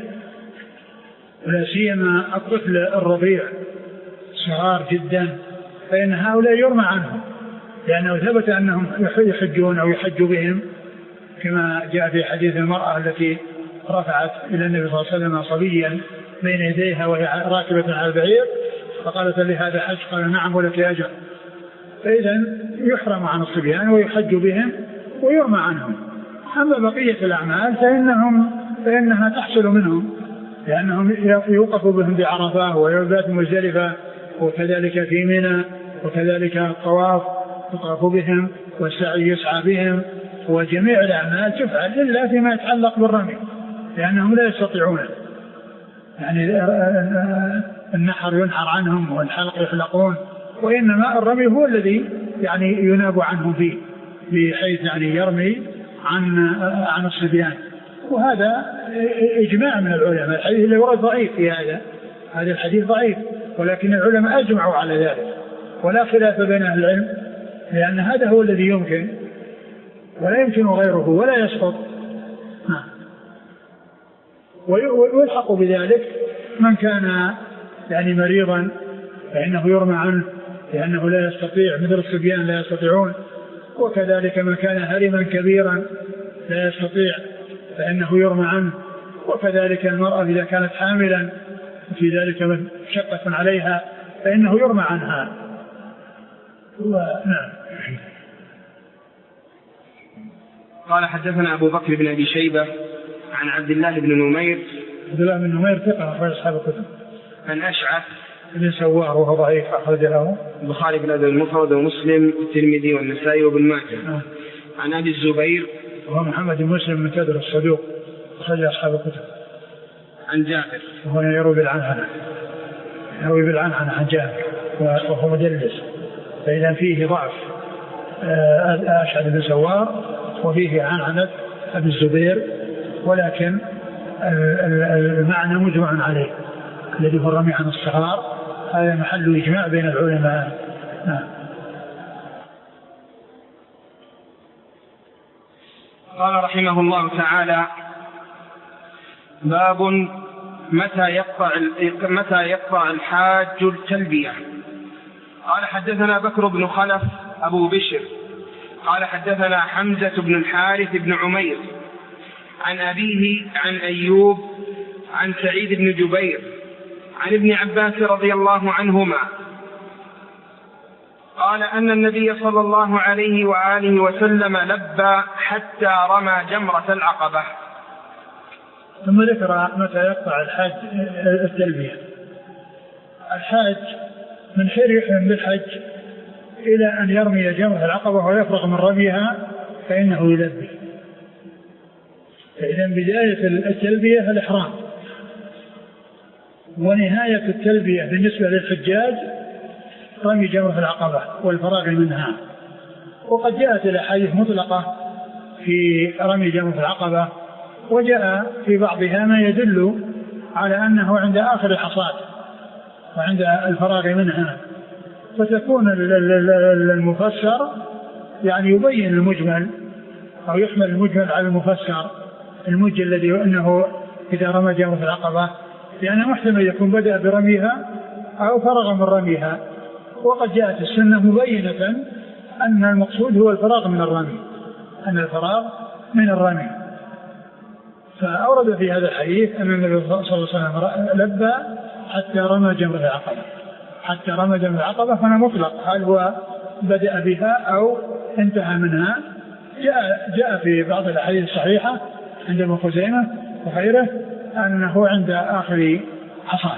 ولا سيما الطفل الرضيع صغار جدا، فإن هؤلاء يرمى عنهم، لأنه ثبت أنهم يحجون أو يحج بهم، كما جاء في حديث المرأة التي رفعت إلى النبي صلى الله عليه وسلم صبيا بين يديها وهي راكبة على البعير فقالت لهذا حج؟ قال: نعم ولك أجر. فإذا يحرم عن الصبيان ويحج بهم ويرمى عنهم. أما بقية الأعمال فإنهم فإنها تحصل منهم، لأنهم يوقفوا بهم بعرفة ويوبات مزدلفة وكذلك في منى وكذلك الطواف يطاف بهم والسعي يسعى بهم، وجميع الأعمال تفعل إلا فيما يتعلق بالرمي، لأنهم لا يستطيعون، يعني النحر ينحر عنهم والحلق يحلقون، وإنما الرمي هو الذي يعني يناب عنهم فيه، بحيث يعني يرمي عن عن الصبيان. وهذا إجماع من العلماء. الحديث اللي ورد ضعيف في هذا هذا الحديث ضعيف، ولكن العلماء أجمعوا على ذلك ولا خلاف بين أهل العلم، لأن هذا هو الذي يمكن ولا يمكن غيره ولا يسقط. ويلحق بذلك من كان يعني مريضا فإنه يرمى عنه لأنه لا يستطيع، مثل الصبيان لا يستطيعون، وكذلك من كان هرما كبيرا لا يستطيع فإنه يرمى عنه، وكذلك المرأة إذا كانت حاملا وفي ذلك مشقة عليها فإنه يرمى عنها. نعم. قال حدثنا أبو بكر بن أبي شيبة عن عبد الله بن نمير. عبد الله بن نمير ثقة أخرج أصحاب الكتب. عن أشعث بن سوار وهو ضعيف أخرج له البخاري في الأدب المفرد ومسلم والترمذي والنسائي وابن ماجه. آه. عن أبي الزبير وهو محمد بن مسلم من كدر الصدوق أخرج أصحاب الكتب. عن جابر وهو يروي بالعنعنة يروي بالعنعنة عن جابر وهو مدلس، فإذا فيه ضعف أشعث بن سوار وفيه عنعنة أبي الزبير، ولكن المعنى مجمع عليه الذي هو الرمي عن الصغار، هذا محل إجماع بين العلماء. نعم. قال رحمه الله تعالى: باب متى يقطع متى يقطع الحاج التلبية. قال حدثنا بكر بن خلف أبو بشر قال حدثنا حمزة بن الحارث بن عمير عن أبيه عن أيوب عن سعيد بن جبير عن ابن عباس رضي الله عنهما قال أن النبي صلى الله عليه وآله وسلم لبى حتى رمى جمرة العقبة. ثم ذكر متى يقطع الحاج التلبية. الحاج من حين يحرم بالحج إلى أن يرمي جمرة العقبة ويفرغ من رميها فإنه يلبي. فإذا بداية التلبية الإحرام، ونهاية التلبية بالنسبة للحجاج رمي جمرة العقبة والفراغ منها. وقد جاءت الأحاديث مطلقة في رمي جمرة العقبة، وجاء في بعضها ما يدل على أنه عند آخر الحصاد وعند الفراغ منها، فتكون المفسر يعني يبين المجمل أو يحمل المجمل على المفسر المجل الذي أنه إذا رمى جمرة العقبة، لأنه محتمل يكون بدأ برميها أو فرغ من رميها. وقد جاءت السنة مبينة أن المقصود هو الفراغ من الرمي، أن الفراغ من الرمي. فأورد في هذا الحديث أن النبي صلى الله عليه وسلم لبى حتى رمى جمرة العقبة حتى رمى جمرة العقبة فأنا مطلق، هل هو بدأ بها أو انتهى منها. جاء, جاء في بعض الأحاديث الصحيحة عند ابن خزيمة وغيره أنه عند آخر حصاد.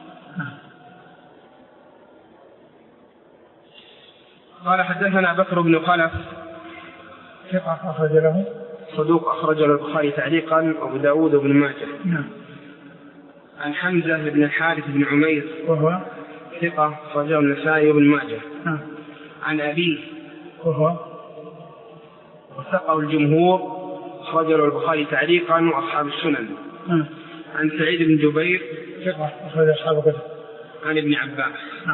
قال حدثنا بكر بن خلف ثقة أخرج له صدوق أخرج له البخاري تعليقا وأبو داود وابن ماجه. نعم. عن حمزة بن الحارث بن عمير وهو ثقة أخرج له النسائي وابن ماجه. نعم. عن أبيه وهو وثقه الجمهور أخرج له البخاري تعليقا وأصحاب السنن. نعم. عن سعيد بن جبير ثقة أخرج أصحاب الكتب. عن ابن عباس. نعم.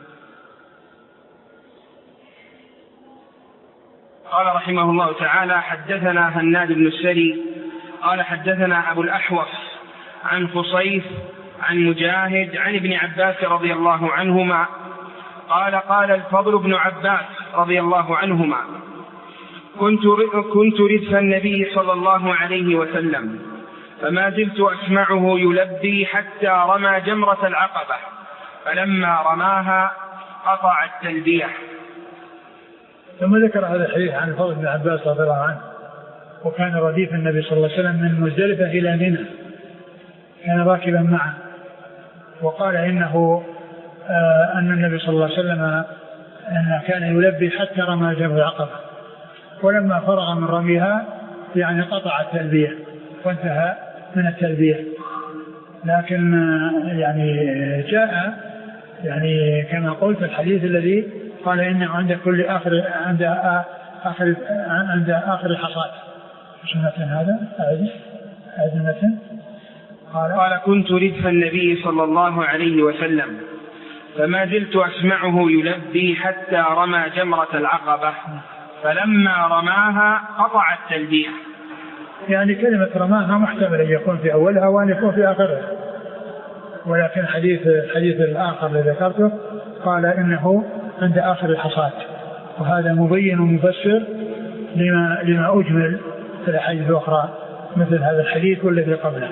قال رحمه الله تعالى: حدثنا هناد بن السري قال حدثنا أبو الأحوص عن خصيف عن مجاهد عن ابن عباس رضي الله عنهما قال قال الفضل بن عباس رضي الله عنهما: كنت كنت ردف النبي صلى الله عليه وسلم فما زلت أسمعه يلبي حتى رمى جمرة العقبة، فلما رماها قطع التلبية. ثم ذكر هذا الحديث عن الفضل بن عباس رضي الله عنه، وكان رديف النبي صلى الله عليه وسلم من مزدلفة إلى منى، كان راكبا معه، وقال إنه آه أن النبي صلى الله عليه وسلم آه كان يلبي حتى رمى جمرة العقبة، ولما فرغ من رميها يعني قطع التلبية وانتهى من التلبية. لكن آه يعني جاء يعني كما قلت الحديث الذي قال إنه عند كل آخر عند آخر عند آخر الحصاد. شو المتن هذا؟ أعد أعد المتن. قال قال كنت ردف النبي صلى الله عليه وسلم فما زلت أسمعه يلبي حتى رمى جمرة العقبة، فلما رماها قطع التلبية. يعني كلمة رماها محتمل أن يكون في أولها وأن يكون في آخرها، ولكن حديث الحديث الآخر الذي ذكرته قال إنه عند آخر الحصاد، وهذا مبين ومفسر لما لما أجمل في الأحاديث الأخرى مثل هذا الحديث والذي قبله.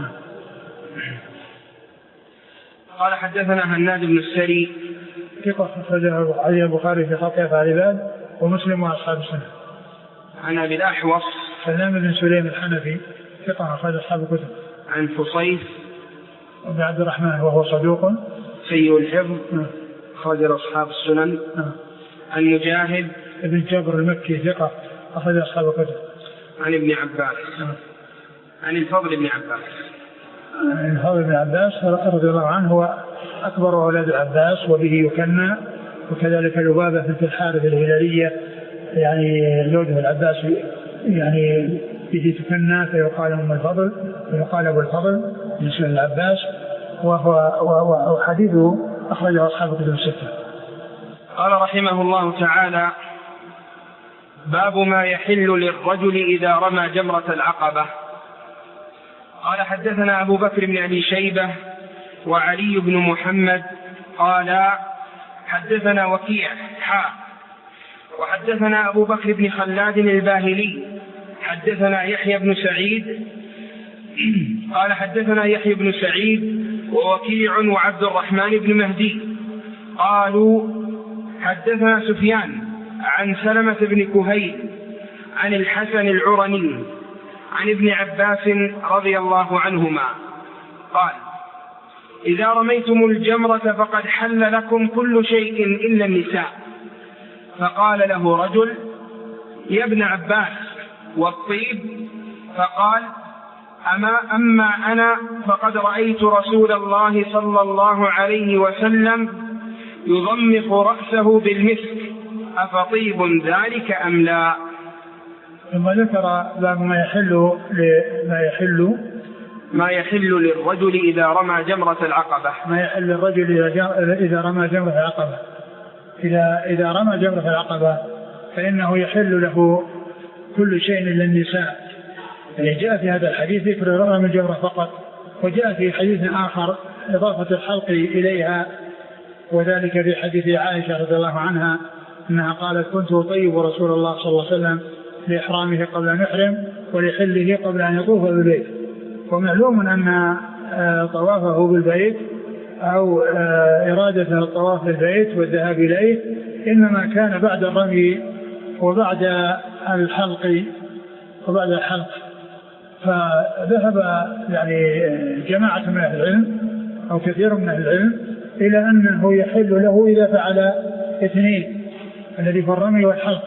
قال حدثنا هناد بن السري ثقة أخرجه البخاري في خلق أفعال العباد ومسلم وأصحاب السنة. عن أبي الأحوص سلام بن سليم الحنفي ثقة أخرج أصحاب الكتب. عن فصيف بن عبد الرحمن وهو صدوق سيء الحفظ أخرج أصحاب السنن. عن مجاهد بن جبر المكي ثقة أخرج أصحاب الكتب. عن ابن عباس عن الفضل بن عباس عن الفضل بن عباس رضي الله عنه هو أكبر أولاد العباس وبه يكنى، وكذلك لبابة بنت الحارث الهلالية يعني زوجة العباس يعني به تكنى فيقال أم الفضل ويقال أبو الفضل من سنن العباس، وهو حديثه أخرجه أصحاب الكتب الستة. قال رحمه الله تعالى: باب ما يحل للرجل إذا رمى جمرة العقبة. قال حدثنا أبو بكر بن أبي شيبة وعلي بن محمد قال حدثنا وكيع حا وحدثنا أبو بكر بن خلاد الباهلي حدثنا يحيى بن سعيد قال حدثنا يحيى بن سعيد ووكيع وعبد الرحمن بن مهدي قالوا حدثنا سفيان عن سلمة بن كهيل عن الحسن العرني عن ابن عباس رضي الله عنهما قال: إذا رميتم الجمرة فقد حل لكم كل شيء إلا النساء. فقال له رجل: يا ابن عباس والطيب؟ فقال: أما, أما أنا فقد رأيت رسول الله صلى الله عليه وسلم يضمخ رأسه بالمسك، أفطيب ذلك أم لا؟ ثم ذكر باب ما يحل ما يحل ما يحل للرجل إذا رمى جمرة العقبة. ما يحل للرجل إذا رمى جمرة العقبة. إذا إذا رمى جمرة العقبة فإنه يحل له كل شيء إلا النساء. يعني جاء في هذا الحديث ذكر رمى الجمرة فقط، وجاء في حديث آخر إضافة الحلق إليها، وذلك في حديث عائشة رضي الله عنها أنها قالت: كنت أطيب رسول الله صلى الله عليه وسلم لإحرامه قبل أن يحرم ولحله قبل أن يطوف بالبيت. ومعلوم أن طوافه بالبيت أو إرادته الطواف بالبيت والذهاب إليه إنما كان بعد الرمي وبعد الحلق وبعد الحلق. فذهب يعني جماعة من أهل العلم أو كثير من أهل العلم إلى أنه يحل له إذا فعل اثنين، الذي في الرمي والحلق.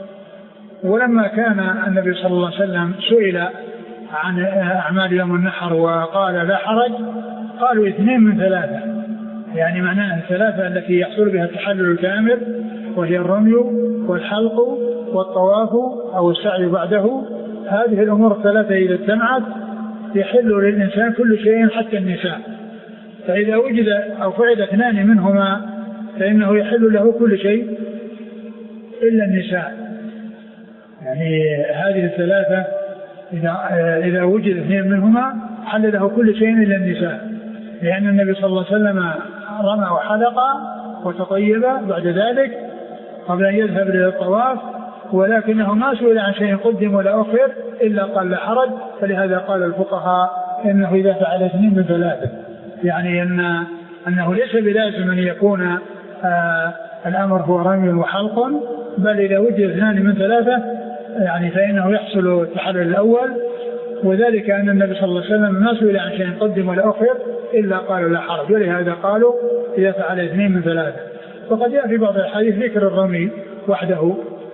ولما كان النبي صلى الله عليه وسلم سئل عن أعمال يوم النحر وقال لا حرج، قالوا اثنين من ثلاثة، يعني معناه الثلاثة التي يحصل بها التحلل الكامل، وهي الرمي والحلق والطواف أو السعي بعده. هذه الأمور الثلاثة إذا اجتمعت يحل للإنسان كل شيء حتى النساء. فإذا وجد أو فعل اثنان منهما فإنه يحل له كل شيء إلا النساء. يعني هذه الثلاثة إذا, إذا وجد اثنين منهما حل له كل شيء إلا النساء، لأن النبي صلى الله عليه وسلم رمى وحلق وتطيب بعد ذلك قبل أن يذهب للطواف، ولكنه ما سئل عن شيء قدم ولا أخر إلا قال لا حرج. فلهذا قال الفقهاء إنه إذا فعل اثنين من ثلاثة، يعني أن أنه ليس بلازم أن يكون آه الأمر هو رمي وحلق، بل إذا وجد اثنان من ثلاثة يعني فإنه يحصل التحلل الأول. وذلك أن النبي صلى الله عليه وسلم ما سئل عن شيء قدم ولا أخر إلا قالوا لا حرج، ولهذا قالوا إذا فعل اثنين من ثلاثة. وقد جاء في بعض الحديث ذكر الرمي وحده،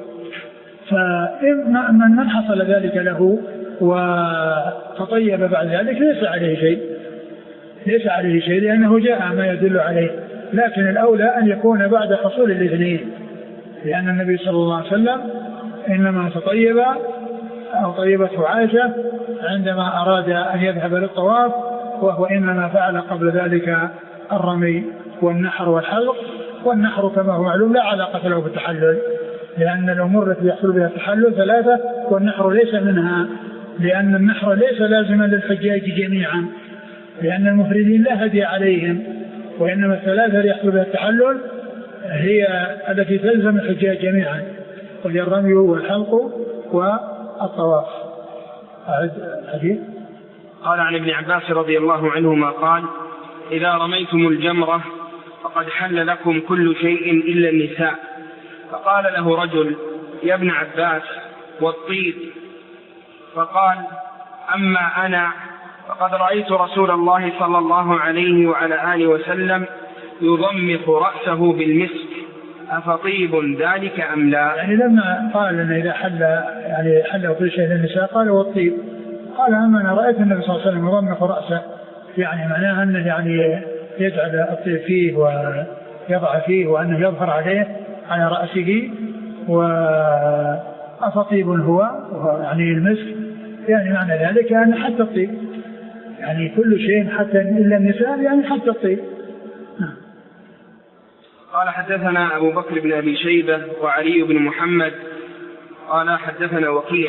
فمن حصل ذلك له وتطيب بعد ذلك ليس عليه شيء ليس عليه شيء لأنه جاء ما يدل عليه. لكن الأولى أن يكون بعد حصول الاثنين، لأن النبي صلى الله عليه وسلم إنما تطيب أو طيبته عائشة عندما أراد أن يذهب للطواف، وهو إنما فعل قبل ذلك الرمي والنحر والحلق. والنحر كما هو معلوم لا علاقة له بالتحلل، لأن الأمور التي يحصل بها التحلل ثلاثة والنحر ليس منها، لأن النحر ليس لازما للحجاج جميعا، لأن المفردين لا هدي عليهم، وإنما الثلاثة اللي يحصل بها التحلل هي التي تلزم الحجاج جميعا، وهي الرمي والحلق والطواف. أعد الحديث. قال عن ابن عباس رضي الله عنهما قال: إذا رميتم الجمرة فقد حل لكم كل شيء إلا النساء. فقال له رجل: يا ابن عباس والطيب؟ فقال: أما أنا فقد رأيت رسول الله صلى الله عليه وعلى آله وسلم يضمخ رأسه بالمسك، أفطيب ذلك أم لا؟ يعني لما قال إن إذا حل يعني حل كل شيء للنساء قال والطيب، قال: أما أنا رأيت النبي صلى الله عليه وسلم يضمخ رأسه، يعني معناه أنه يعني يجعل الطيب فيه ويضع فيه وأنه يظهر عليه على رأسه. وأفطيب هو يعني المسك، يعني معنى ذلك أن حتى الطيب، يعني كل شيء حتى إلا النساء، يعني حتى الطيب. قال: حدثنا أبو بكر بن أبي شيبة وعلي بن محمد قال حدثنا وكيع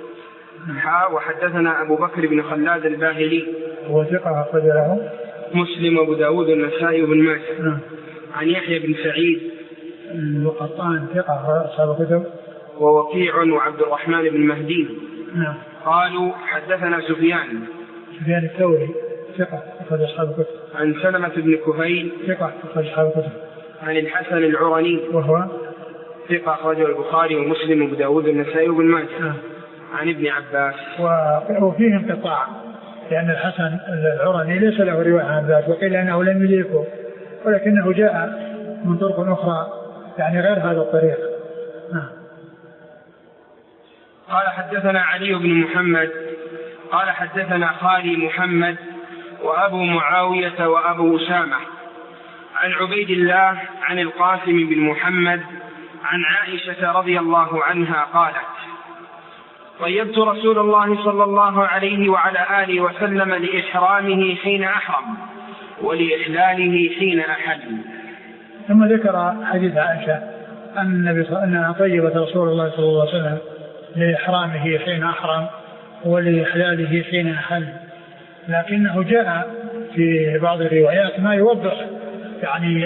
وحدثنا أبو بكر بن خلاد الباهلي هو ثقة أخرج له مسلم وأبو داود والنسائي وابن ماجه. عن يحيى بن سعيد القطان ثقة أصحاب الكتب، ووكيع وعبد الرحمن بن مهدي. نعم. قالوا: حدثنا سفيان سفيان الثوري ثقة أخرج أصحاب الكتب. عن سلمة بن كهيل ثقة أخرج أصحاب الكتب. عن الحسن العرني وهو ثقة أخرجه البخاري ومسلم وأبو داود والنسائي وابن ماجه. عن ابن عباس. وفيه انقطاع، لأن الحسن العرني ليس له رواية عن ذلك، وقيل أنه لم يدركه، ولكنه جاء من طرق أخرى يعني غير هذا الطريق. نعم. قال: حدثنا علي بن محمد قال حدثنا خالي محمد وأبو معاوية وأبو أسامة عن عبيد الله عن القاسم بن محمد عن عائشة رضي الله عنها قالت: طيبت رسول الله صلى الله عليه وعلى آله وسلم لإحرامه حين أحرم ولإحلاله حين أحل. ثم ذكر حديث عائشة أن النبي صلى الله عليه وسلم طيبت رسول الله صلى الله عليه وسلم لإحرامه حين أحرم ولإحلاله حين أحل، لكنه جاء في بعض الروايات ما يوضح يعني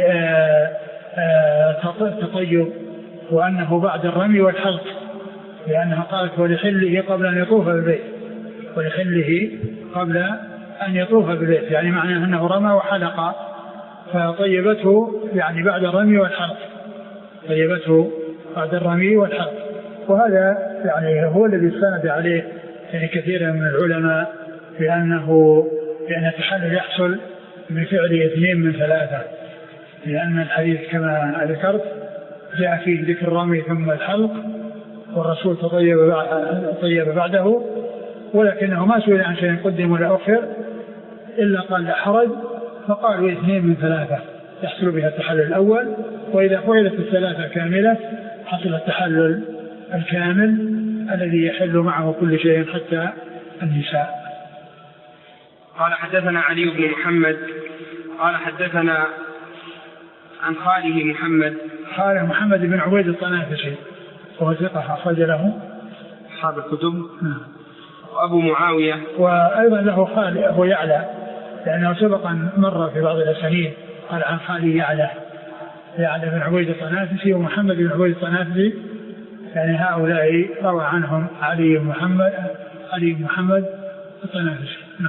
التطيب، وأنه بعد الرمي والحلق، لأنها قالت: ولحله قبل أن يطوف بالبيت، ولحله قبل أن يطوف بالبيت، يعني معناه أنه رمى وحلق، فطيبته يعني بعد الرمي والحلق، طيبته بعد الرمي والحلق. وهذا يعني هو الذي استند عليه يعني كثيرا من العلماء، بأنه بأن التحلل يحصل بفعل اثنين من ثلاثة، لأن الحديث كما ذكرت جاء فيه ذكر الرمي ثم الحلق، والرسول تطيب طيب بعده، ولكنه ما سئل عن شيء قدم ولا أخر إلا قال لا حرج، فقالوا اثنين من ثلاثة يحصل بها التحلل الأول، وإذا فعلت الثلاثة كاملة حصل التحلل الكامل الذي يحل معه كل شيء حتى النساء. قال: حدثنا علي بن محمد قال حدثنا عن خاله محمد خاله محمد بن عبيد الطنافسي وهو ثقة أخرج له أصحاب الكتب. وأبو معاوية، وأيضا له خال أبو يعلى، لأنه سبقا مر في بعض الأسانيد قال عن خالي يعلى يعلى بن عبيد الطنافسي ومحمد بن عبيد الطنافسي، يعني هؤلاء روى عنهم علي بن محمد علي بن محمد الطنافسي. نعم.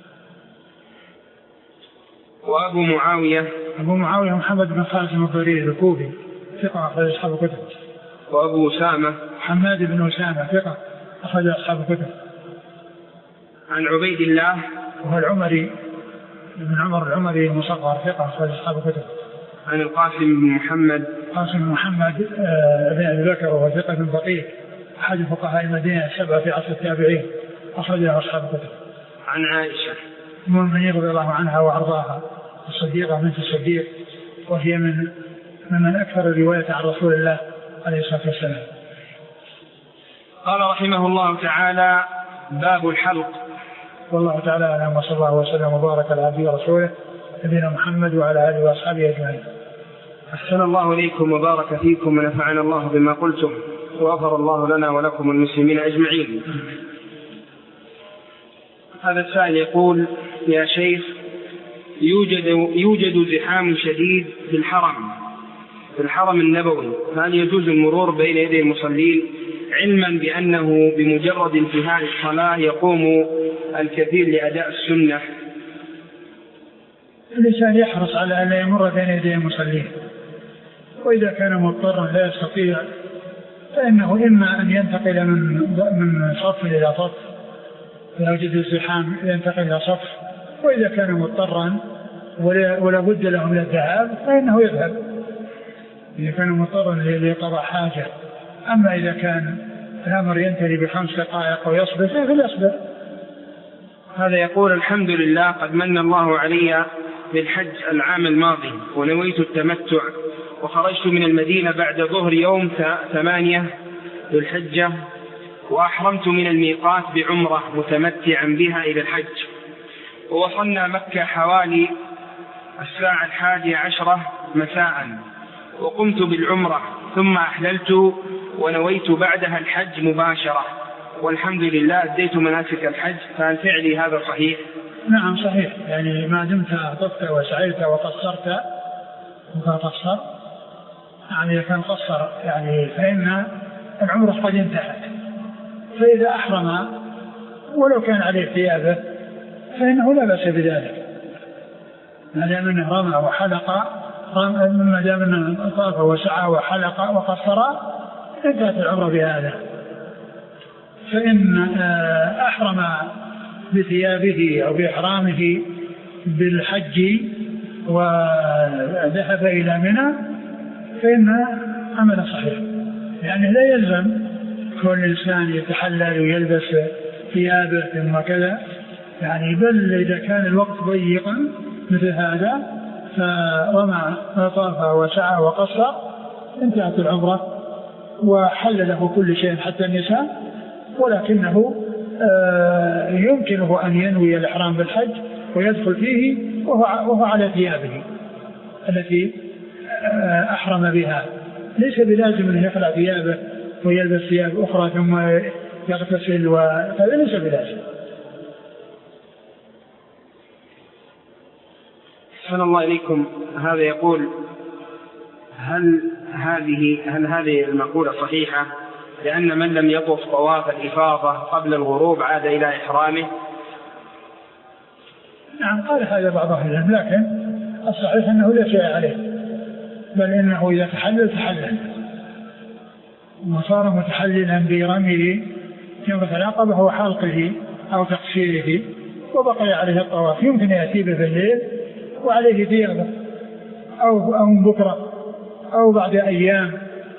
وأبو معاوية أبو معاوية محمد بن خالد الضرير الكوفي ثقة أخرج أصحاب الكتب. وأبو أسامة حماد بن أسامة ثقة أخرج أصحاب الكتب. عن عبيد الله وهو العمري بن عمر العمري المصغر ثقة أخرج أصحاب الكتب. عن القاسم بن محمد قاسم بن محمد بن أبي بكر وهو ثقة فقيه أحد فقهاء المدينة السبعة في عصر التابعين أخرج له أصحاب الكتب. عن عائشة أم المؤمنين رضي الله عنها وأرضاها الصديقة بنت الصديق، وهي من من أكثر الرواية عن رسول الله عليه الصلاة والسلام. قال رحمه الله تعالى: باب الحلق. والله تعالى أعلم، وصلى الله وسلم وبارك على عبده ورسوله نبينا محمد وعلى آله وأصحابه أجمعين. أحسن الله إليكم وبارك فيكم ونفعنا الله بما قلتم وغفر الله لنا ولكم المسلمين أجمعين. هذا السائل يقول: يا شيخ، يوجد, يوجد زحام شديد في الحرم في الحرم النبوي، هل يجوز المرور بين يدي المصلين علما بأنه بمجرد انتهاء الصلاة يقوم الكثير لأداء السنة؟ الإنسان يحرص على أن لا يمر بين يدي المصلين، وإذا كان مضطرا لا يستطيع فإنه إما أن ينتقل من من صف إلى صف، إذا وجد الزحام ينتقل إلى صف، وإذا كان مضطرا ولا, ولا بد له من الذهاب فإنه يذهب إذا كان مضطرا لقضاء حاجة. أما إذا كان الأمر ينتهي بخمس دقائق ويصبر فليصبر. هذا يقول: الحمد لله، قد من الله علي بالحج العام الماضي ونويت التمتع، وخرجت من المدينة بعد ظهر يوم ثمانية ذو الحجة، وأحرمت من الميقات بعمرة متمتعا بها إلى الحج، ووصلنا مكة حوالي الساعة الحادية عشرة مساء، وقمت بالعمرة ثم أحللت ونويت بعدها الحج مباشرة، والحمد لله أديت مناسك الحج، فهل فعلي هذا صحيح؟ نعم صحيح، يعني ما دمت طفت وسعيت وقصرت وقصر يعني إذا كان قصر يعني فإن العمرة قد انتهت، فإذا أحرم ولو كان عليه ثيابه فإنه لا بأس بذلك، ما دام أنه رمى وحلق، ما دام أنه طاف وسعى وحلق وقصر انتهت العمرة بهذا. فإن أحرم بثيابه أو بإحرامه بالحج وذهب إلى منى فإن عمل صحيح، يعني لا يلزم كل إنسان يتحلل ويلبس ثيابه ثم كذا، يعني بل إذا كان الوقت ضيقا مثل هذا فرمى طاف وسعى وقصر انتهت العمرة وحل له كل شيء حتى النساء، ولكنه آه يمكنه أن ينوي الإحرام بالحج ويدخل فيه وهو, وهو على ثيابه التي آه أحرم بها، ليس بلازم أن يخلع ثيابه ويلبس ثياب أخرى ثم يغتسل، وهذا ليس بلازم. أحسن الله إليكم. هذا يقول: هل هذه هل هذه المقولة صحيحة لأن من لم يطف طواف الإفاضة قبل الغروب عاد إلى إحرامه؟ نعم قال هذا بعض أهل العلم، لكن الصحيح أنه لا شيء عليه، بل إنه إذا تحلل تحلل وصار متحللا برميه جمرة العقبة وحلقه أو تقصيره وبقي عليه الطواف، يمكن يأتي به بالليل وعليه ثيابه أو أو بكرة أو بعد أيام.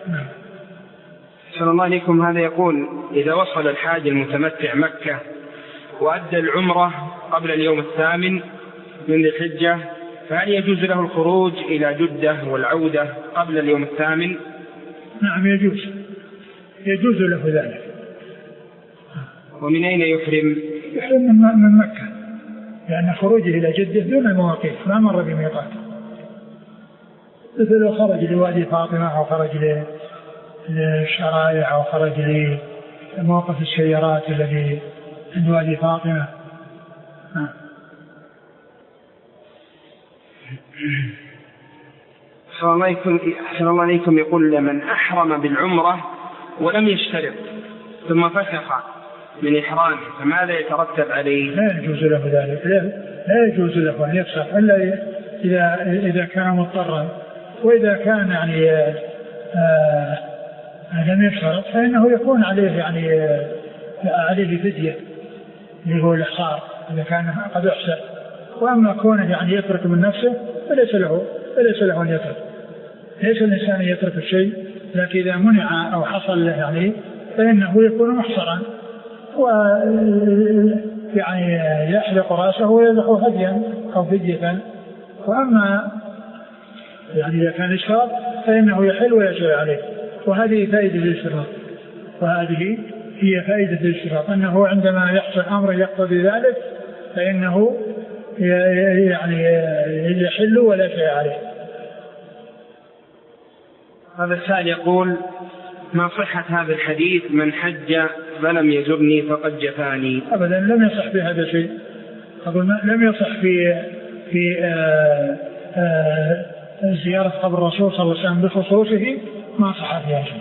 صلى الله عليكم. هذا يقول: إذا وصل الحاج المتمتع مكة وأدى العمرة قبل اليوم الثامن من ذي الحجة، فهل يجوز له الخروج إلى جدة والعودة قبل اليوم الثامن؟ نعم يجوز، يجوز له ذلك. ومن أين يحرم؟ يحرم من مكة، لأن خروجه إلى جدة دون المواقيت ما مر بميقات، مثل لو خرج لوادي فاطمة أو خرج للشرائع أو خرج لموقف السيارات الذي عند وادي فاطمة. أحسن الله عليكم. يقول: لمن أحرم بالعمرة ولم يشترط ثم فسخ من إحرامه فماذا يترتب عليه؟ لا يجوز له ذلك، لا, لا يجوز له أن يفسخ إلا إذا إذا كان مضطرا، وإذا كان يعني آه لم يشترط فإنه يكون عليه يعني آه عليه فدية اللي هو الإحصار إذا كان قد أحسن. وأما كونه يعني يترك من نفسه فليس له فليس له أن يترك، ليس الإنسان يترك الشيء، لكن إذا منع أو حصل له يعني فإنه يكون محصرا ويعني يحلق رأسه ويذبح هديا أو فدية. وأما يعني إذا كان إشراف فإنه يحل ويشرع عليه، وهذه فائدة الاشتراط، وهذه هي فائدة الاشتراط، أنه عندما يحصل أمر يقتضي ذلك فإنه يعني يحل ولا شيء عليه. هذا السائل يقول: ما صحة هذا الحديث من حج فلم يزرني فقد جفاني؟ أبدا لم يصح في هذا شيء. أقول لم يصح في في آآ آآ زيارة قبر الرسول صلى الله عليه وسلم بخصوصه، ما صح فيها شيء.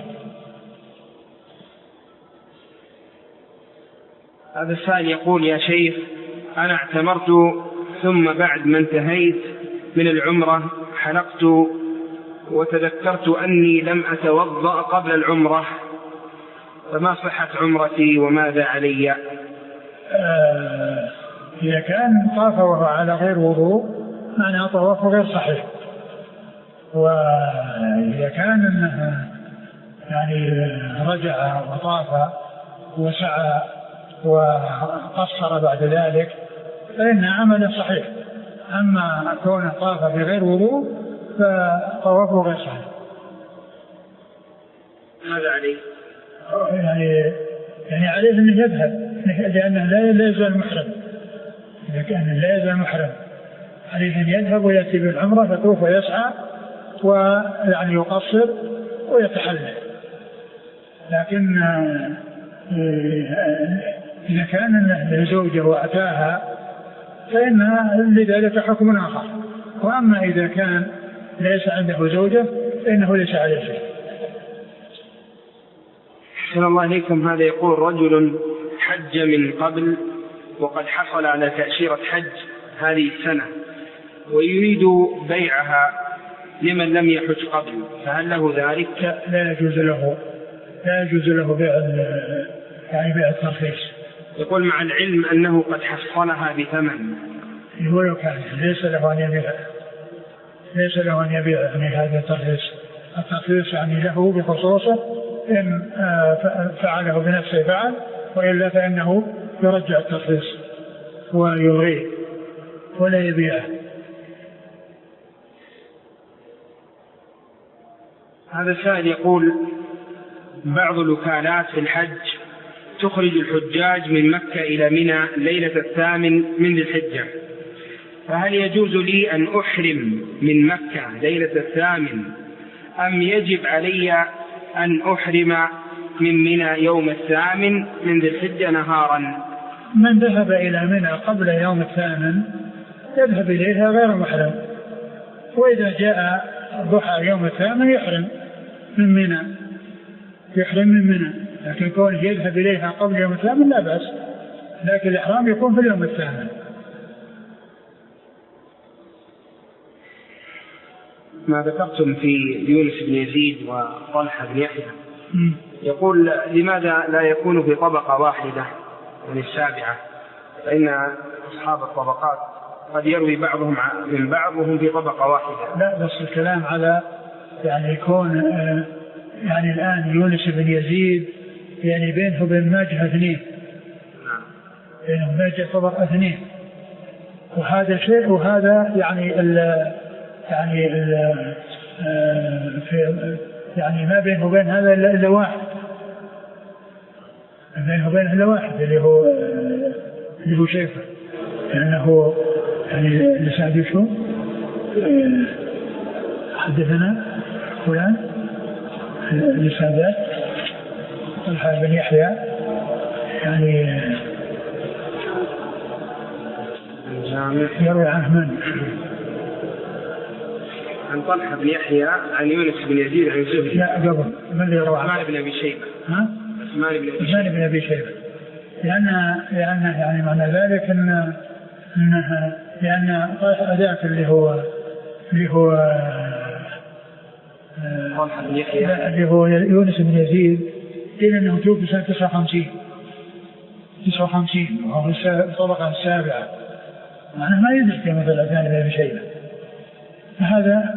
هذا السائل يقول: يا شيخ، أنا اعتمرت ثم بعد ما انتهيت من العمرة حلقت وتذكرت أني لم أتوضأ قبل العمرة، فما صحة عمرتي وماذا علي؟ آه إذا كان طاف وهو على غير وضوء معناه طوافه غير صحيح. وإذا كان أنه يعني رجع وطاف وسعى وقصر بعد ذلك فإن عمله صحيح. أما كونه طاف بغير وضوء فطوافه غير صحيح. ماذا عليه؟ يعني يعني عليه أن يذهب، لأنه لا يزال محرم. إذا كان لا يزال محرم عليه أن يذهب ويأتي بالعمرة فطوف ويسعى ويعني يقصر ويتحلل. لكن إذا كان له زوجة وأتاها فإن لذلك حكم آخر. وأما إذا كان ليس عنده زوجة فإنه ليس عليه شيء. أحسن الله إليكم. هذا يقول: رجل حج من قبل وقد حصل على تأشيرة حج هذه السنة ويريد بيعها لمن لم يحج قبل، فهل له ذلك؟ لا يجوز له لا يجوز له بيع يعني بيع الترخيص. يقول: مع العلم أنه قد حصلها بثمن. هو كان ليس له أن يبيع ليس له أن يبيع يعني هذا الترخيص. الترخيص يعني له بخصوصه، إن فعله بنفسه فعل، وإلا فإنه يرجع الترخيص ويلغيه ولا يبيعه. هذا السائل يقول: بعض الوكالات في الحج تخرج الحجاج من مكة إلى منى ليلة الثامن من ذي الحجة، فهل يجوز لي أن أحرم من مكة ليلة الثامن أم يجب علي أن أحرم من منى يوم الثامن من ذي الحجة نهارا؟ من ذهب إلى منى قبل يوم الثامن يذهب إليها غير محرم، وإذا جاء ضحى يوم الثامن يحرم من منى يحرم من منى لكن كونه يذهب إليها قبل يوم الثامن لا بأس، لكن الإحرام يكون في اليوم الثامن. ما ذكرتم في يونس بن يزيد وطلحة بن يحيى، يقول: لماذا لا يكون في طبقة واحدة من السابعة؟ فإن أصحاب الطبقات قد يروي بعضهم من بعض وهم في طبقة واحدة. لا، بس الكلام على يعني يكون يعني الآن يونس بن يزيد يعني بينه وبين ماجه اثنين، بينه ماجه طبقة اثنين، وهذا شيء وهذا يعني ال يعني ال في يعني ما بينه وبين هذا إلا واحد، بينه وبينه إلا واحد اللي هو اللي هو شيخه، لأنه يعني لسعد شو حدثنا فلان لسعدات طلحة بن يحيى يعني يروي عنه من عن طلحة بن يحيى عن يونس بن يزيد عن زهري. لا قبل من اللي يروي عنه؟ عثمان بن أبي شيبة. ها؟ عثمان بن أبي شيبة. لأن لأن يعني معنى ذلك إن إنه لأن طلحة ذاك اللي هو اللي هو طلحة بن يحيى اللي هو يونس بن يزيد قيل إنه توفي سنة تسعة وخمسين تسعة وخمسين وهو الطبقة السابعة، معناه ما يدرك مثل عثمان بن أبي شيبة. فهذا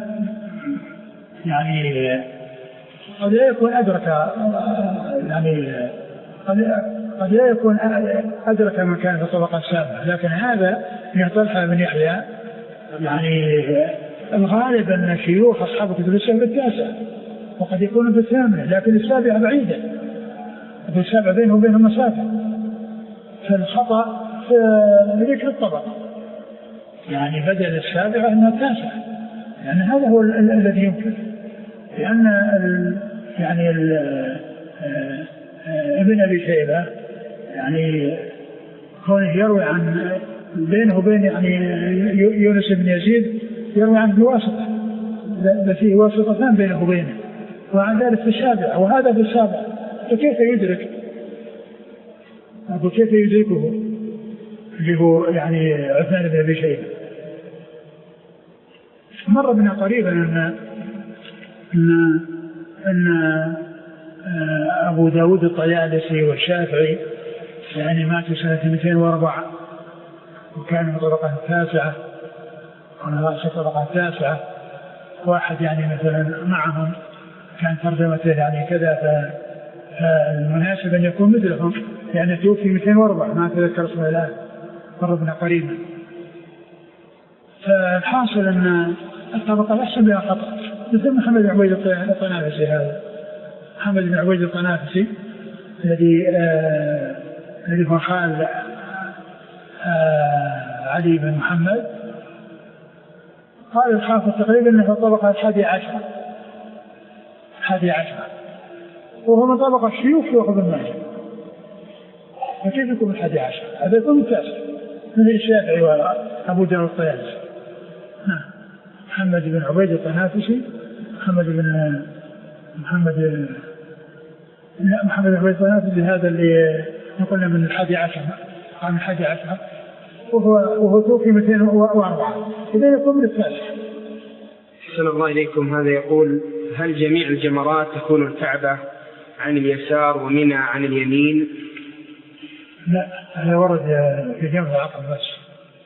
يعني قد لا يكون أدرك يعني قد لا يكون أدرك من كان في الطبقة السابعة، لكن هذا من طلحة بن يحيى يعني الغالب أن شيوخ أصحاب كتب السبع التاسع وقد يكون بالثامنة، لكن السابعة بعيدة، السابعة بينه وبينهم مسافة، فالخطأ في ذكر الطبقة يعني بدل السابعة أنها التاسعة، يعني هذا هو الذي يمكن، لأن ال يعني ال ابن أبي شيبة يعني كونه يروي عن بينه وبين يعني يونس بن يزيد يروي عنه بواسطة، فيه واسطتان بينه وبينه، وعن ذلك في السابع وهذا في السابع، فكيف يدرك أو كيف يدركه اللي هو يعني عثمان بن أبي شيبة؟ مر بنا قريبا أن أن أن أبو داود الطيالسي والشافعي يعني ماتوا سنة مئتين وأربعة وكانوا طبقة التاسعة ونراس طبقة التاسعة، واحد يعني مثلا معهم كان ترجمته يعني كذا، فالمناسب أن يكون مثلهم يعني توفي مئتين وأربعة ما أتذكر اسمه الآن، مر بنا قريبا. فالحاصل أن الطبقة يحصل بها خطأ، مثل محمد بن عبيد الطنافسي، هذا محمد بن عبيد الطنافسي الذي آه الذي هو خال آه علي بن محمد، قال الحافظ تقريبا أنه الطبقة الحادية عشرة الحادية عشرة وهو من طبقة الشيوخ شيوخ ابن ماجه، فكيف يكون الحادية عشرة؟ هذا يكون التاسع مثل الشافعي وأبو داود الطيالسي. محمد بن عبيد الطنافسي محمد بن محمد لا محمد بن عبيد الطنافسي هذا اللي نقولنا من الحادي عشر عام الحادي عشر وهو وهو توفي مئتين وأربعة، إذا يكون من التاسع. أحسن الله إليكم. هذا يقول: هل جميع الجمرات تكون الكعبة عن اليسار ومنى عن اليمين؟ لا، هذا ورد في جمع العقبة بس.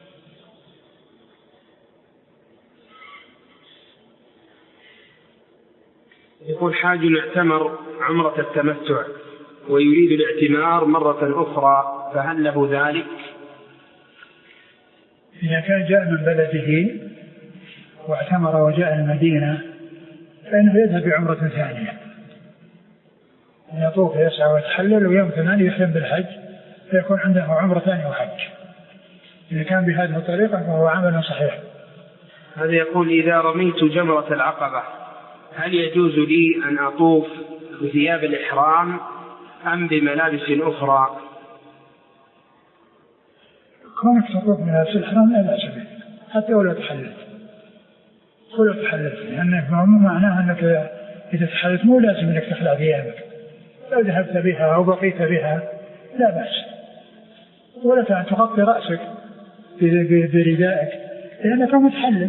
يقول: حاج اعتمر عمرة التمتع ويريد الاعتمار مرة أخرى، فهل له ذلك؟ إذا كان جاء من بلده واعتمر وجاء المدينة فإنه يذهب بعمرة ثانية، يطوف يسعى ويتحلل ويوم ثمانية يحرم بالحج، فيكون عنده عمرة ثانية وحج. إذا كان بهذه الطريقة فهو عمل صحيح. هذا يقول: إذا رميت جمرة العقبة هل يجوز لي أن أطوف بثياب الإحرام أم بملابس أخرى؟ كونك تطوف بملابس الإحرام لا بأس به حتى ولا تحللت ولا تحللت، لأنه معناه أنك إذا تحللت مو لازم أنك تخلع ثيابك، لو ذهبت بها أو بقيت بها لا بأس، ولا تغطي رأسك بردائك لأنك متحلل.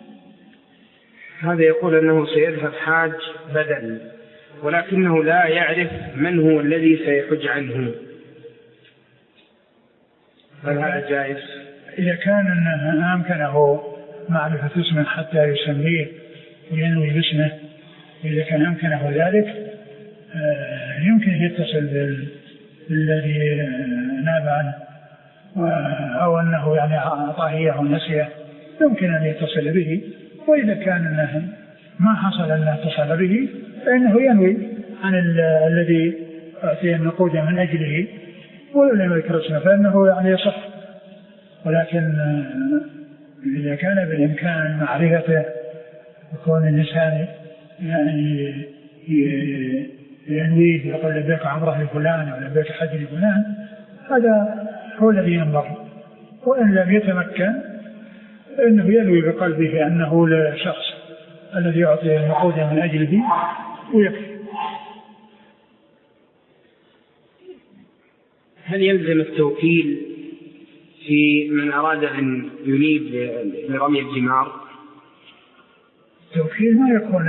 هذا يقول أنه سيذهب حاج بدل ولكنه لا يعرف من هو الذي سيحج عنه، هل هذا جائز؟ إذا كان أنه أمكنه معرفة اسمه حتى يسميه وينوي باسمه، إذا كان أمكنه ذلك يمكن يتصل بالذي ناب عنه، أو أنه يعني أعطاه ونسيه يمكن أن يتصل به، وإذا كان أنه ما حصل أن اتصل به فإنه ينوي عن الذي أعطي النقود من أجله ولو لم يذكر اسمه فإنه يعني يصح. ولكن إذا كان بالإمكان معرفته يكون الإنسان يعني ينويه يقول لبيك عمره لفلان أو لبيك حج لفلان، هذا هو الذي ينبغي. وإن لم يتمكن فإنه ينوي بقلبه أنه لشخص الذي يعطي النقود من أجله ويكفي. هل يلزم التوكيل في من أراد أن ينيب لرمي الجمار؟ التوكيل ما يكون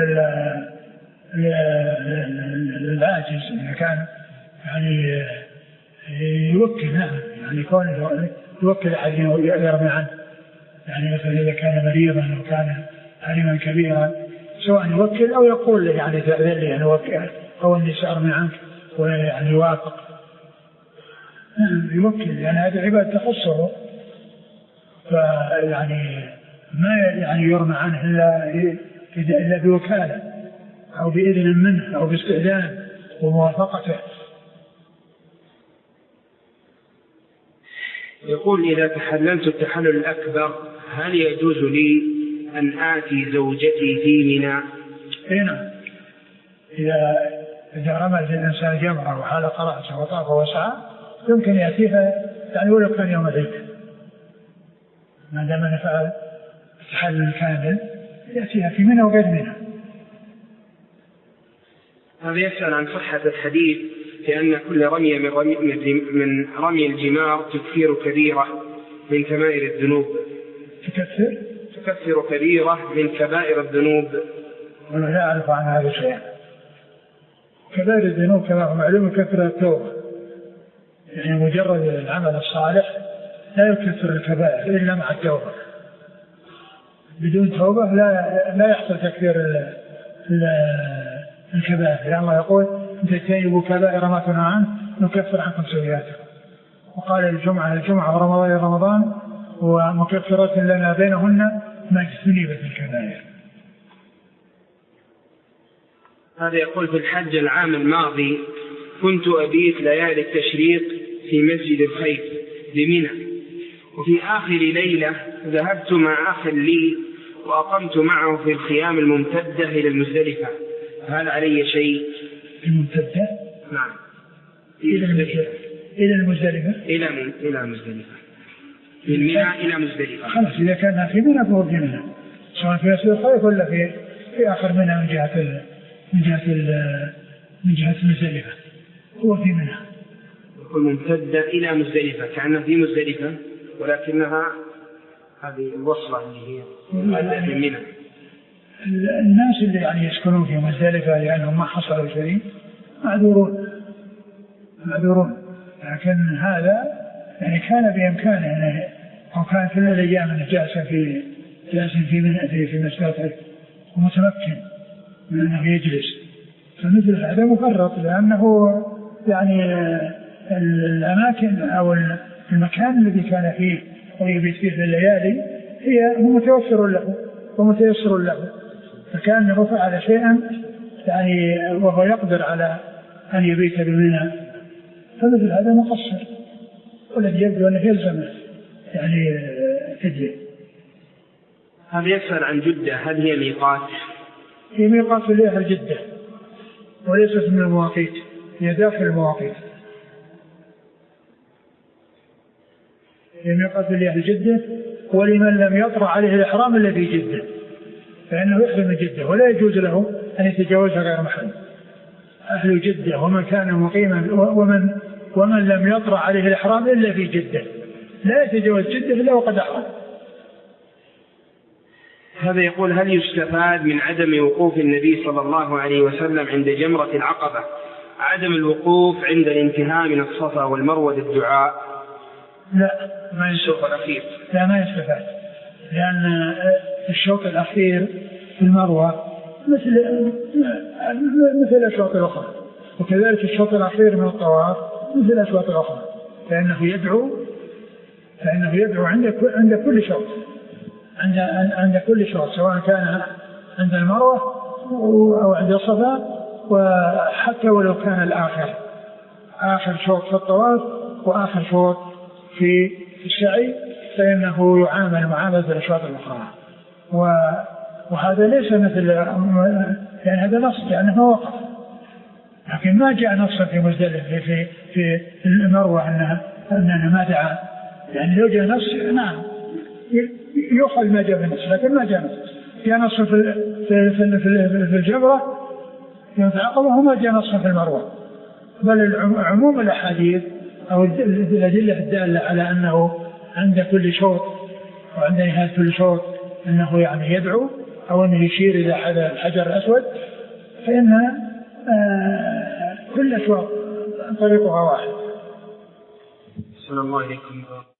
للعاجز، إذا كان يعني يوكل، نعم يعني يكون يوكل أحد يرمي عنه، يعني مثلا إذا كان مريضا أو كان حريما كبيرا سواء يوكل أو يقول له يعني تأذن لي أن أوكل أو أني سأرمي عنك ويعني يوافق، يوكل لأن يعني هذه عبادة تخصه، فيعني ما يعني يرمى عنه إلا إلا بوكالة أو بإذن منه أو باستئذان وموافقته. يقول: إذا تحللت التحلل الأكبر هل يجوز لي أن آتي زوجتي في منى؟ هنا إذا إذا رمى الإنسان جمرة وحلق رأسه وطاف وسعى يمكن يأتيها يعني ولو كان يوم العيد، ما دام فعل التحلل كامل يأتيها في منى وغير منى. هذا يسأل عن صحة الحديث لأن كل رمي من رمي, من رمي الجمار تكفير كبيرة من كبائر الذنوب. تكفر تكفر كبيرة من كبائر الذنوب. ولا لا أعرف عن هذا شيء. كبائر الذنوب كما هو معلوم يكفر التوبة، يعني مجرد العمل الصالح لا يكفر الكبائر إلا مع التوبة. بدون توبة لا لا يحصل تكفير الكبائر، لأن الله يقول إن تجتنبوا كبائر ما تنهى عنه نكفر عنكم سيئاتكم. وقال الجمعة الجمعة ورمضان رمضان ومكفرات لنا بينهن ما اجتنبت الكبائر. هذا يقول في الحج العام الماضي كنت أبيت ليالي التشريق في مسجد الخيف بمنى، وفي آخر ليلة ذهبت مع أخ لي وأقمت معه في الخيام الممتدة إلى المزدلفة، هل علي شيء؟ الممتدة؟ نعم. إلى المزدلفة إلى المزدلفة إلى إلى مزدلفة من منى إلى مزدلفة. خلاص إذا كان في منى فهو في منى، سواء في مسجد الخيف ولا في في آخر منى من جهة من جهة من جهة المزدلفة هو في منى. يكون ممتدة إلى مزدلفة كأنها في مزدلفة ولكنها هذه الوصلة اللي هي مؤدة من منى. الناس اللي يعني يسكنون في مزدلفة لأنهم ما حصلوا شيء معذورون معذورون، لكن هذا يعني كان بإمكانه يعني أو كان في الأيام جالسا في جالس في من في في مسجد ومتمكن من أنه يجلس، فمثل هذا مفرط لأنه يعني الأماكن أو المكان الذي كان فيه ويبيت فيه في الليالي هي متوفر له ومتيسر له، فكأنه فعل شيئا يعني وهو يقدر على أن يبيت بمنى، فمثل هذا مقصر والذي يبدو أنه يلزم يعني فدية. هذا يسأل عن جدة، هل هي ميقات؟ هي ميقات لأهل جدة وليست من المواقيت، هي داخل المواقيت. هي ميقات لأهل جدة ولمن لم يطرأ عليه الإحرام إلا في جدة فإنه يحرم من جدة ولا يجوز له أن يتجاوزها غير محرم. أهل جدة ومن كان مقيما ومن ومن لم يطرأ عليه الإحرام إلا في جدة لا يتجاوز جدة إلا وقد أحرم. هذا يقول هل يستفاد من عدم وقوف النبي صلى الله عليه وسلم عند جمرة العقبة عدم الوقوف عند الانتهاء من الصفا والمروة للدعاء؟ لا ما يستفاد الأخير لا ما يستفاد، لأن الشوط الأخير في المروة مثل مثل الأشواط الأخرى، وكذلك الشوط الأخير من الطواف مثل الأشواط الأخرى، فإنه يدعو فإنه يدعو عند عند كل شوط عند عند كل شوط سواء كان عند المروة أو عند الصفا، وحتى ولو كان الآخر آخر شوط في الطواف وآخر شوط في السعي فإنه يعامل معاملة الأشواط الأخرى. وهذا ليس مثل يعني هذا نص لأنه وقف، لكن ما جاء نص في مزدلفة في في المروة أنها أننا ما دعا، يعني لو جاء نص نعم يؤخذ ما جاء بالنص، لكن ما جاء نص. جاء نص في في في, في, في الجمرة يوم العقبة وما جاء نص في المروة، بل عموم الأحاديث أو الأدلة الدالة على أنه عند كل شوط وعند نهاية كل شوط أنه يعني يدعو أو أنه يشير إلى الحجر الأسود، فإن آه كل أشواط طريقها واحد. السلام عليكم.